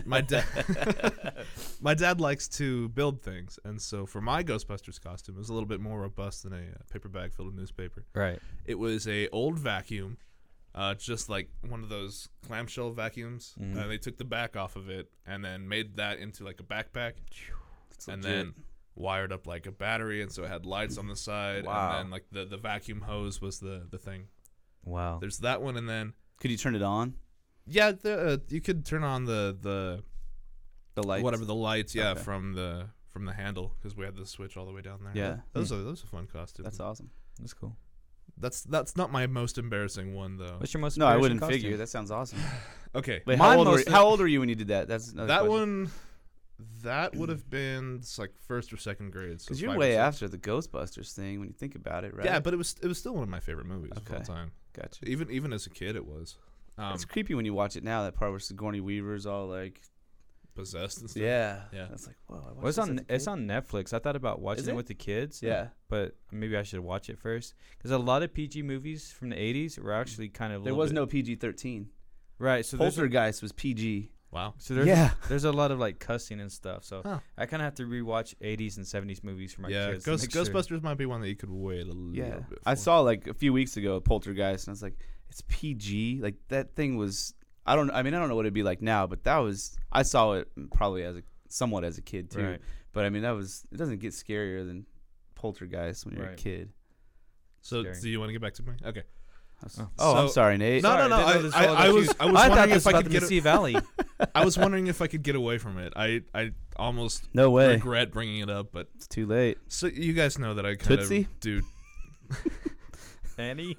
Speaker 3: my dad likes to build things, and so for my Ghostbusters costume, it was a little bit more robust than a paper bag filled with newspaper.
Speaker 1: Right.
Speaker 3: It was a old vacuum, just like one of those clamshell vacuums.
Speaker 1: Mhm.
Speaker 3: They took the back off of it and then made that into like a backpack, and
Speaker 2: legit.
Speaker 3: then wired up like a battery, and so it had lights on the side.
Speaker 2: Wow.
Speaker 3: And then like the vacuum hose was the thing.
Speaker 1: Wow.
Speaker 3: There's that one, and then
Speaker 2: Could you turn it on?
Speaker 3: yeah, you could turn on the
Speaker 2: The lights.
Speaker 3: whatever the lights, yeah,
Speaker 2: Okay.
Speaker 3: from the handle because we had the switch all the way down there.
Speaker 2: Yeah.
Speaker 3: Those are a fun costume.
Speaker 2: That's awesome.
Speaker 1: That's cool.
Speaker 3: That's not my most embarrassing one though.
Speaker 1: What's your most
Speaker 2: No, I
Speaker 1: embarrassing
Speaker 2: wouldn't
Speaker 1: costume?
Speaker 2: figure. That sounds awesome.
Speaker 3: Okay,
Speaker 2: Wait,
Speaker 1: Mine
Speaker 2: how old were you when you did that? That's another
Speaker 3: that
Speaker 2: question.
Speaker 3: one. That would have been like first or second grade. So
Speaker 2: Because you're
Speaker 3: 5 or
Speaker 2: way
Speaker 3: 6.
Speaker 2: after the Ghostbusters thing when you think about it, right?
Speaker 3: Yeah, but it was still one of my favorite movies of all
Speaker 2: Okay.
Speaker 3: time.
Speaker 2: Gotcha.
Speaker 3: Even as a kid, it was.
Speaker 2: It's creepy when you watch it now. That part where Sigourney Weaver's all like,
Speaker 3: Possessed and stuff.
Speaker 2: yeah,
Speaker 3: Yeah.
Speaker 2: That's like, whoa. I watched
Speaker 1: Well, it's
Speaker 2: this
Speaker 1: on
Speaker 2: as a
Speaker 1: it's
Speaker 2: kid?
Speaker 1: on Netflix. I thought about watching
Speaker 2: Is
Speaker 1: it
Speaker 2: it?
Speaker 1: with the kids.
Speaker 2: Yeah,
Speaker 1: But maybe I should watch it first because a lot of PG movies from the 80s were actually kind of. a
Speaker 2: there
Speaker 1: little
Speaker 2: was
Speaker 1: bit-
Speaker 2: no PG-13.
Speaker 1: right. So there's
Speaker 2: Poltergeist was PG.
Speaker 3: Wow.
Speaker 1: there's a lot of like cussing and stuff. So
Speaker 3: Huh.
Speaker 1: I kind of have to rewatch 80s and 70s movies for my
Speaker 3: Yeah,
Speaker 1: kids. to make sure.
Speaker 3: Ghostbusters might be one that you could wait a little
Speaker 2: Yeah,
Speaker 3: bit.
Speaker 2: I
Speaker 3: for.
Speaker 2: saw like a few weeks ago Poltergeist, and I was like, it's PG. Like that thing was. I don't know what it'd be like now, but I saw it probably somewhat as a kid too.
Speaker 1: Right.
Speaker 2: But I mean, it doesn't get scarier than Poltergeist when you're a
Speaker 1: Right.
Speaker 2: kid.
Speaker 3: So
Speaker 1: Scary.
Speaker 3: do you want to get back to me? Okay.
Speaker 2: Oh, I'm
Speaker 3: So-
Speaker 2: sorry, Nate.
Speaker 3: No,
Speaker 1: Sorry,
Speaker 3: no.
Speaker 1: I didn't know this was all
Speaker 3: I
Speaker 1: about
Speaker 3: was
Speaker 1: you.
Speaker 3: I was
Speaker 1: I thought
Speaker 3: wondering
Speaker 1: this
Speaker 3: if
Speaker 1: was
Speaker 3: I
Speaker 1: about
Speaker 3: could
Speaker 1: the
Speaker 3: get.
Speaker 1: Mississippi Valley.
Speaker 3: I was wondering if I could get away from it. I almost
Speaker 2: No way.
Speaker 3: regret bringing it up, but
Speaker 2: It's too late.
Speaker 3: so you guys know that I kind
Speaker 2: Tootsie?
Speaker 3: of do.
Speaker 1: Annie.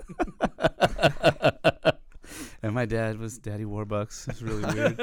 Speaker 2: And my dad was Daddy Warbucks. It's really weird.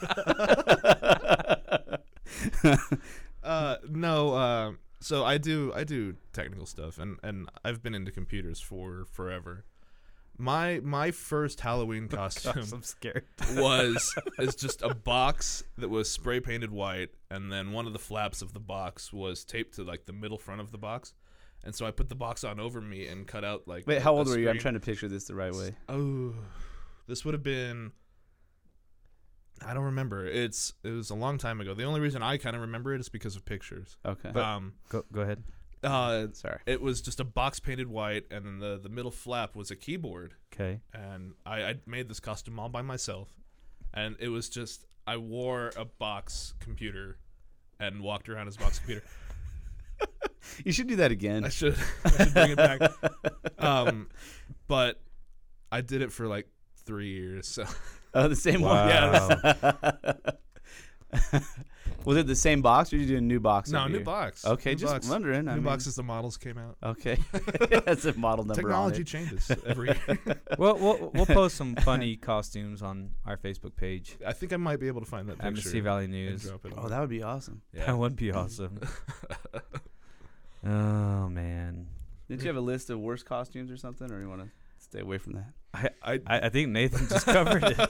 Speaker 3: No. So I do technical stuff, and I've been into computers for forever. My first Halloween costume
Speaker 1: Gosh, I'm scared.
Speaker 3: is just a box that was spray painted white, and then one of the flaps of the box was taped to like the middle front of the box, and so I put the box on over me and cut out like.
Speaker 2: Wait, how old
Speaker 3: a
Speaker 2: were you? I'm
Speaker 3: screen.
Speaker 2: trying to picture this the right way.
Speaker 3: Oh, this would have been. I don't remember. It was a long time ago. The only reason I kind of remember it is because of pictures.
Speaker 2: Okay.
Speaker 1: Go ahead.
Speaker 2: Sorry.
Speaker 3: It was just a box painted white, and then the middle flap was a keyboard.
Speaker 1: Okay.
Speaker 3: And I made this costume all by myself, and it was just I wore a box computer and walked around as a box computer.
Speaker 2: You should do that again.
Speaker 3: I should bring it back. But I did it for like 3 years. So
Speaker 2: Oh, the same one.
Speaker 1: Wow.
Speaker 2: Was it the same box, or did you do a new box?
Speaker 3: no,
Speaker 2: every
Speaker 3: new
Speaker 2: year?
Speaker 3: box.
Speaker 2: Okay,
Speaker 3: New
Speaker 2: just
Speaker 3: box.
Speaker 2: wondering.
Speaker 3: New
Speaker 2: I mean,
Speaker 3: box as the models came out.
Speaker 2: Okay, that's a model number.
Speaker 3: Technology
Speaker 2: on it.
Speaker 3: changes every year.
Speaker 1: We'll post some funny costumes on our Facebook page
Speaker 3: I think I might be able to find that
Speaker 1: at
Speaker 3: picture.
Speaker 1: Mississippi Valley
Speaker 3: and
Speaker 1: News.
Speaker 3: drop it.
Speaker 2: Oh, that would be awesome.
Speaker 3: yeah.
Speaker 1: That would be awesome. Oh man.
Speaker 2: Did you have a list of worst costumes or something, or you want to stay away from that?
Speaker 1: I think Nathan just covered it.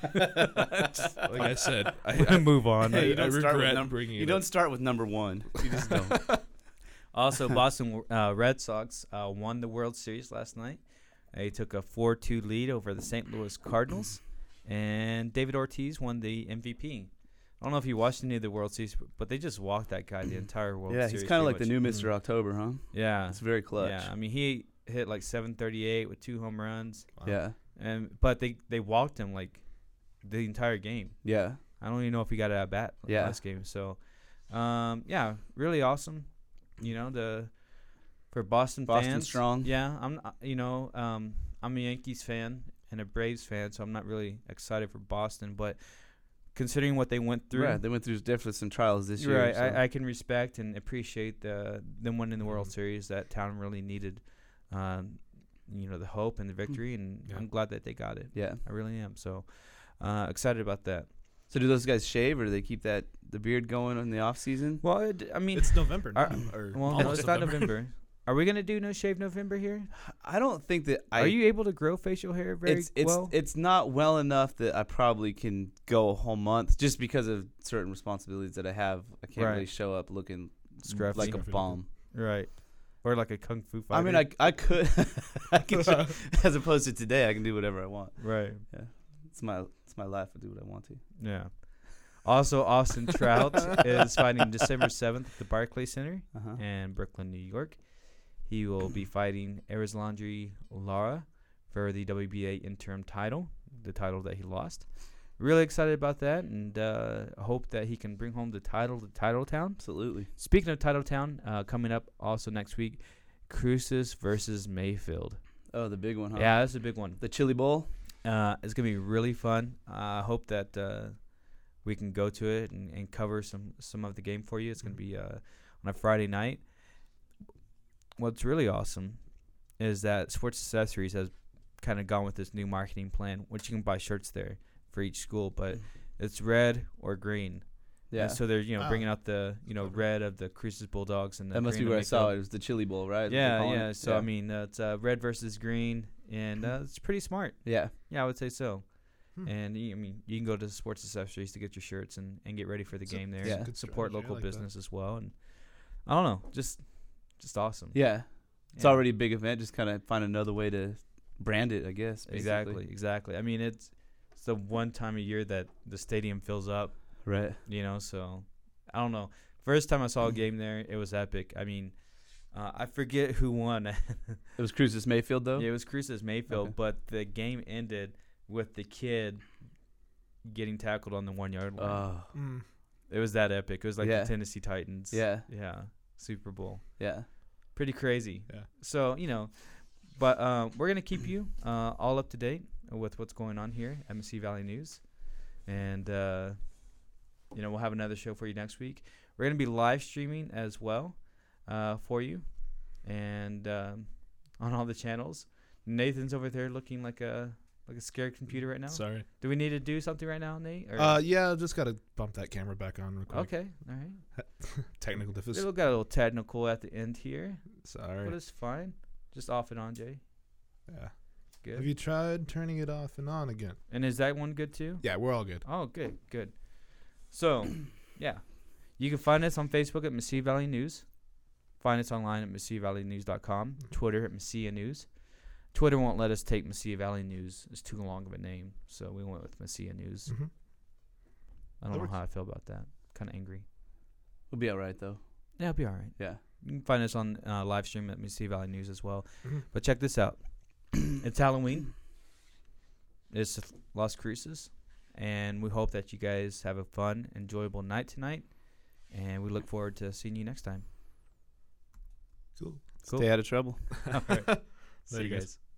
Speaker 3: Like I said,
Speaker 1: I'm gonna move on.
Speaker 2: Hey, you
Speaker 3: I
Speaker 2: don't start with
Speaker 3: regret
Speaker 2: number.
Speaker 3: bringing
Speaker 2: You
Speaker 3: it
Speaker 2: don't
Speaker 3: up.
Speaker 2: start with number one. You just don't.
Speaker 1: Also, Boston Red Sox won the World Series last night. They took a 4-2 lead over the St. Louis Cardinals, and David Ortiz won the MVP. I don't know if you watched any of the World Series, but they just walked that guy the entire World
Speaker 2: Yeah,
Speaker 1: Series.
Speaker 2: he's kind of like
Speaker 1: pretty
Speaker 2: the new
Speaker 1: much.
Speaker 2: Mr. October, huh?
Speaker 1: Yeah,
Speaker 2: It's very clutch.
Speaker 1: yeah. I mean, he hit like 738 with 2 home runs,
Speaker 3: Wow.
Speaker 2: Yeah,
Speaker 1: but they walked him like the entire game.
Speaker 2: yeah.
Speaker 1: I don't even know if he got an at bat
Speaker 2: Yeah.
Speaker 1: last game. So, yeah, really awesome. You know, for Boston fans,
Speaker 2: strong.
Speaker 1: Yeah, I'm a Yankees fan and a Braves fan, so I'm not really excited for Boston. But considering what they went through,
Speaker 2: Right, they went through definitely some trials this year.
Speaker 1: right,
Speaker 2: so.
Speaker 1: I can respect and appreciate them winning the World Series. That town really needed, the hope and the victory, and
Speaker 3: Yeah.
Speaker 1: I'm glad that they got it.
Speaker 2: Yeah.
Speaker 1: I really am. So excited about that.
Speaker 2: So do those guys shave, or do they keep the beard going in the off season?
Speaker 1: Well, I mean,
Speaker 3: It's November now.
Speaker 1: Well, no,
Speaker 3: almost
Speaker 1: it's not November. Are we gonna do No Shave November here?
Speaker 2: I don't think that
Speaker 1: Are you able to grow facial hair very well?
Speaker 2: It's not well enough that I probably can go a whole month just because of certain responsibilities that I have. I can't really
Speaker 1: Right.
Speaker 2: show up looking
Speaker 1: Scruffy.
Speaker 2: like a bum.
Speaker 1: Right. Or like a kung fu fighter.
Speaker 2: I mean, I could, I could as opposed to today, I can do whatever I want.
Speaker 1: Right.
Speaker 2: It's my life. I do what I want to.
Speaker 1: Yeah. Also, Austin Trout is fighting December 7th at the Barclays Center
Speaker 2: Uh-huh.
Speaker 1: in Brooklyn, New York. He will be fighting Erislandri Lara for the WBA interim title, the title that he lost. Really excited about that, and hope that he can bring home the title to Titletown.
Speaker 2: Absolutely.
Speaker 1: Speaking of Titletown, coming up also next week, Cruces versus Mayfield.
Speaker 2: Oh, the big one, huh?
Speaker 1: Yeah, that's a big one.
Speaker 2: The Chili Bowl.
Speaker 1: It's gonna be really fun. I hope that we can go to it and cover some of the game for you. It's gonna be on a Friday night. What's really awesome is that Sports Accessories has kind of gone with this new marketing plan, which you can buy shirts there for each school, but it's red or green.
Speaker 2: Yeah.
Speaker 1: And so they're
Speaker 3: Wow.
Speaker 1: bringing out the red of the Cruces Bulldogs and the
Speaker 2: That must be
Speaker 1: green
Speaker 2: where
Speaker 1: of
Speaker 2: I saw
Speaker 1: Mayfield.
Speaker 2: it. It was the Chili Bowl, right?
Speaker 1: Yeah. So I mean, it's red versus green, and it's pretty smart.
Speaker 2: Yeah.
Speaker 1: Yeah, I would say so.
Speaker 3: Hmm.
Speaker 1: And I mean, you can go to Sports Accessories to get your shirts and get ready for the game there.
Speaker 2: yeah.
Speaker 1: And
Speaker 3: Good
Speaker 1: support
Speaker 3: strategy. I
Speaker 1: local
Speaker 3: like that.
Speaker 1: business as well. And I don't know, just awesome.
Speaker 2: Yeah. It's
Speaker 1: Yeah.
Speaker 2: already a big event. Just kind of find another way to brand it, I guess. basically.
Speaker 1: Exactly. I mean, it's the one time a year that the stadium fills up.
Speaker 2: Right.
Speaker 1: So I don't know. First time I saw a game there, it was epic. I mean, I forget who won.
Speaker 2: It was Cruces Mayfield, though?
Speaker 1: Yeah, it was Cruces Mayfield,
Speaker 2: Okay.
Speaker 1: but the game ended with the kid getting tackled on the 1 yard line.
Speaker 2: Oh.
Speaker 3: Mm.
Speaker 1: It was that epic. It was like
Speaker 2: Yeah.
Speaker 1: the Tennessee Titans.
Speaker 2: Yeah.
Speaker 1: Yeah. Super Bowl.
Speaker 2: Yeah.
Speaker 1: Pretty crazy.
Speaker 3: Yeah.
Speaker 1: So, But we're gonna keep you all up to date with what's going on here at Mesilla Valley News, and we'll have another show for you next week. We're gonna be live streaming as well for you, and on all the channels. Nathan's over there looking like a scared computer right now.
Speaker 3: Sorry.
Speaker 1: Do we need to do something right now, Nate? Or?
Speaker 3: Yeah, just gotta bump that camera back on real quick.
Speaker 1: Okay, all right.
Speaker 3: Technical
Speaker 1: We
Speaker 3: difficulty.
Speaker 1: got a little technical at the end here,
Speaker 3: Sorry.
Speaker 1: but it's fine. Just off and on, Jay.
Speaker 3: Yeah.
Speaker 1: Good.
Speaker 3: Have you tried turning it off and on again?
Speaker 1: And is that one good too?
Speaker 3: Yeah, we're all good.
Speaker 1: Oh, good. So, yeah. You can find us on Facebook at Mesilla Valley News. Find us online at MesillaValleyNews.com. Twitter at Mesilla News. Twitter won't let us take Mesilla Valley News. It's too long of a name, so we went with Mesilla News.
Speaker 3: Mm-hmm.
Speaker 1: I don't know how I feel about that. Kind of angry.
Speaker 2: We'll be all right though.
Speaker 1: Yeah, it'll be all right.
Speaker 2: Yeah.
Speaker 1: You can find us on live stream at Mesilla Valley News as well.
Speaker 3: Mm-hmm.
Speaker 1: But check this out. It's Halloween. It's Las Cruces. And we hope that you guys have a fun, enjoyable night tonight. And we look forward to seeing you next time.
Speaker 3: Cool.
Speaker 2: Stay out of trouble.
Speaker 1: All right.
Speaker 3: There
Speaker 1: See you
Speaker 3: you
Speaker 1: guys.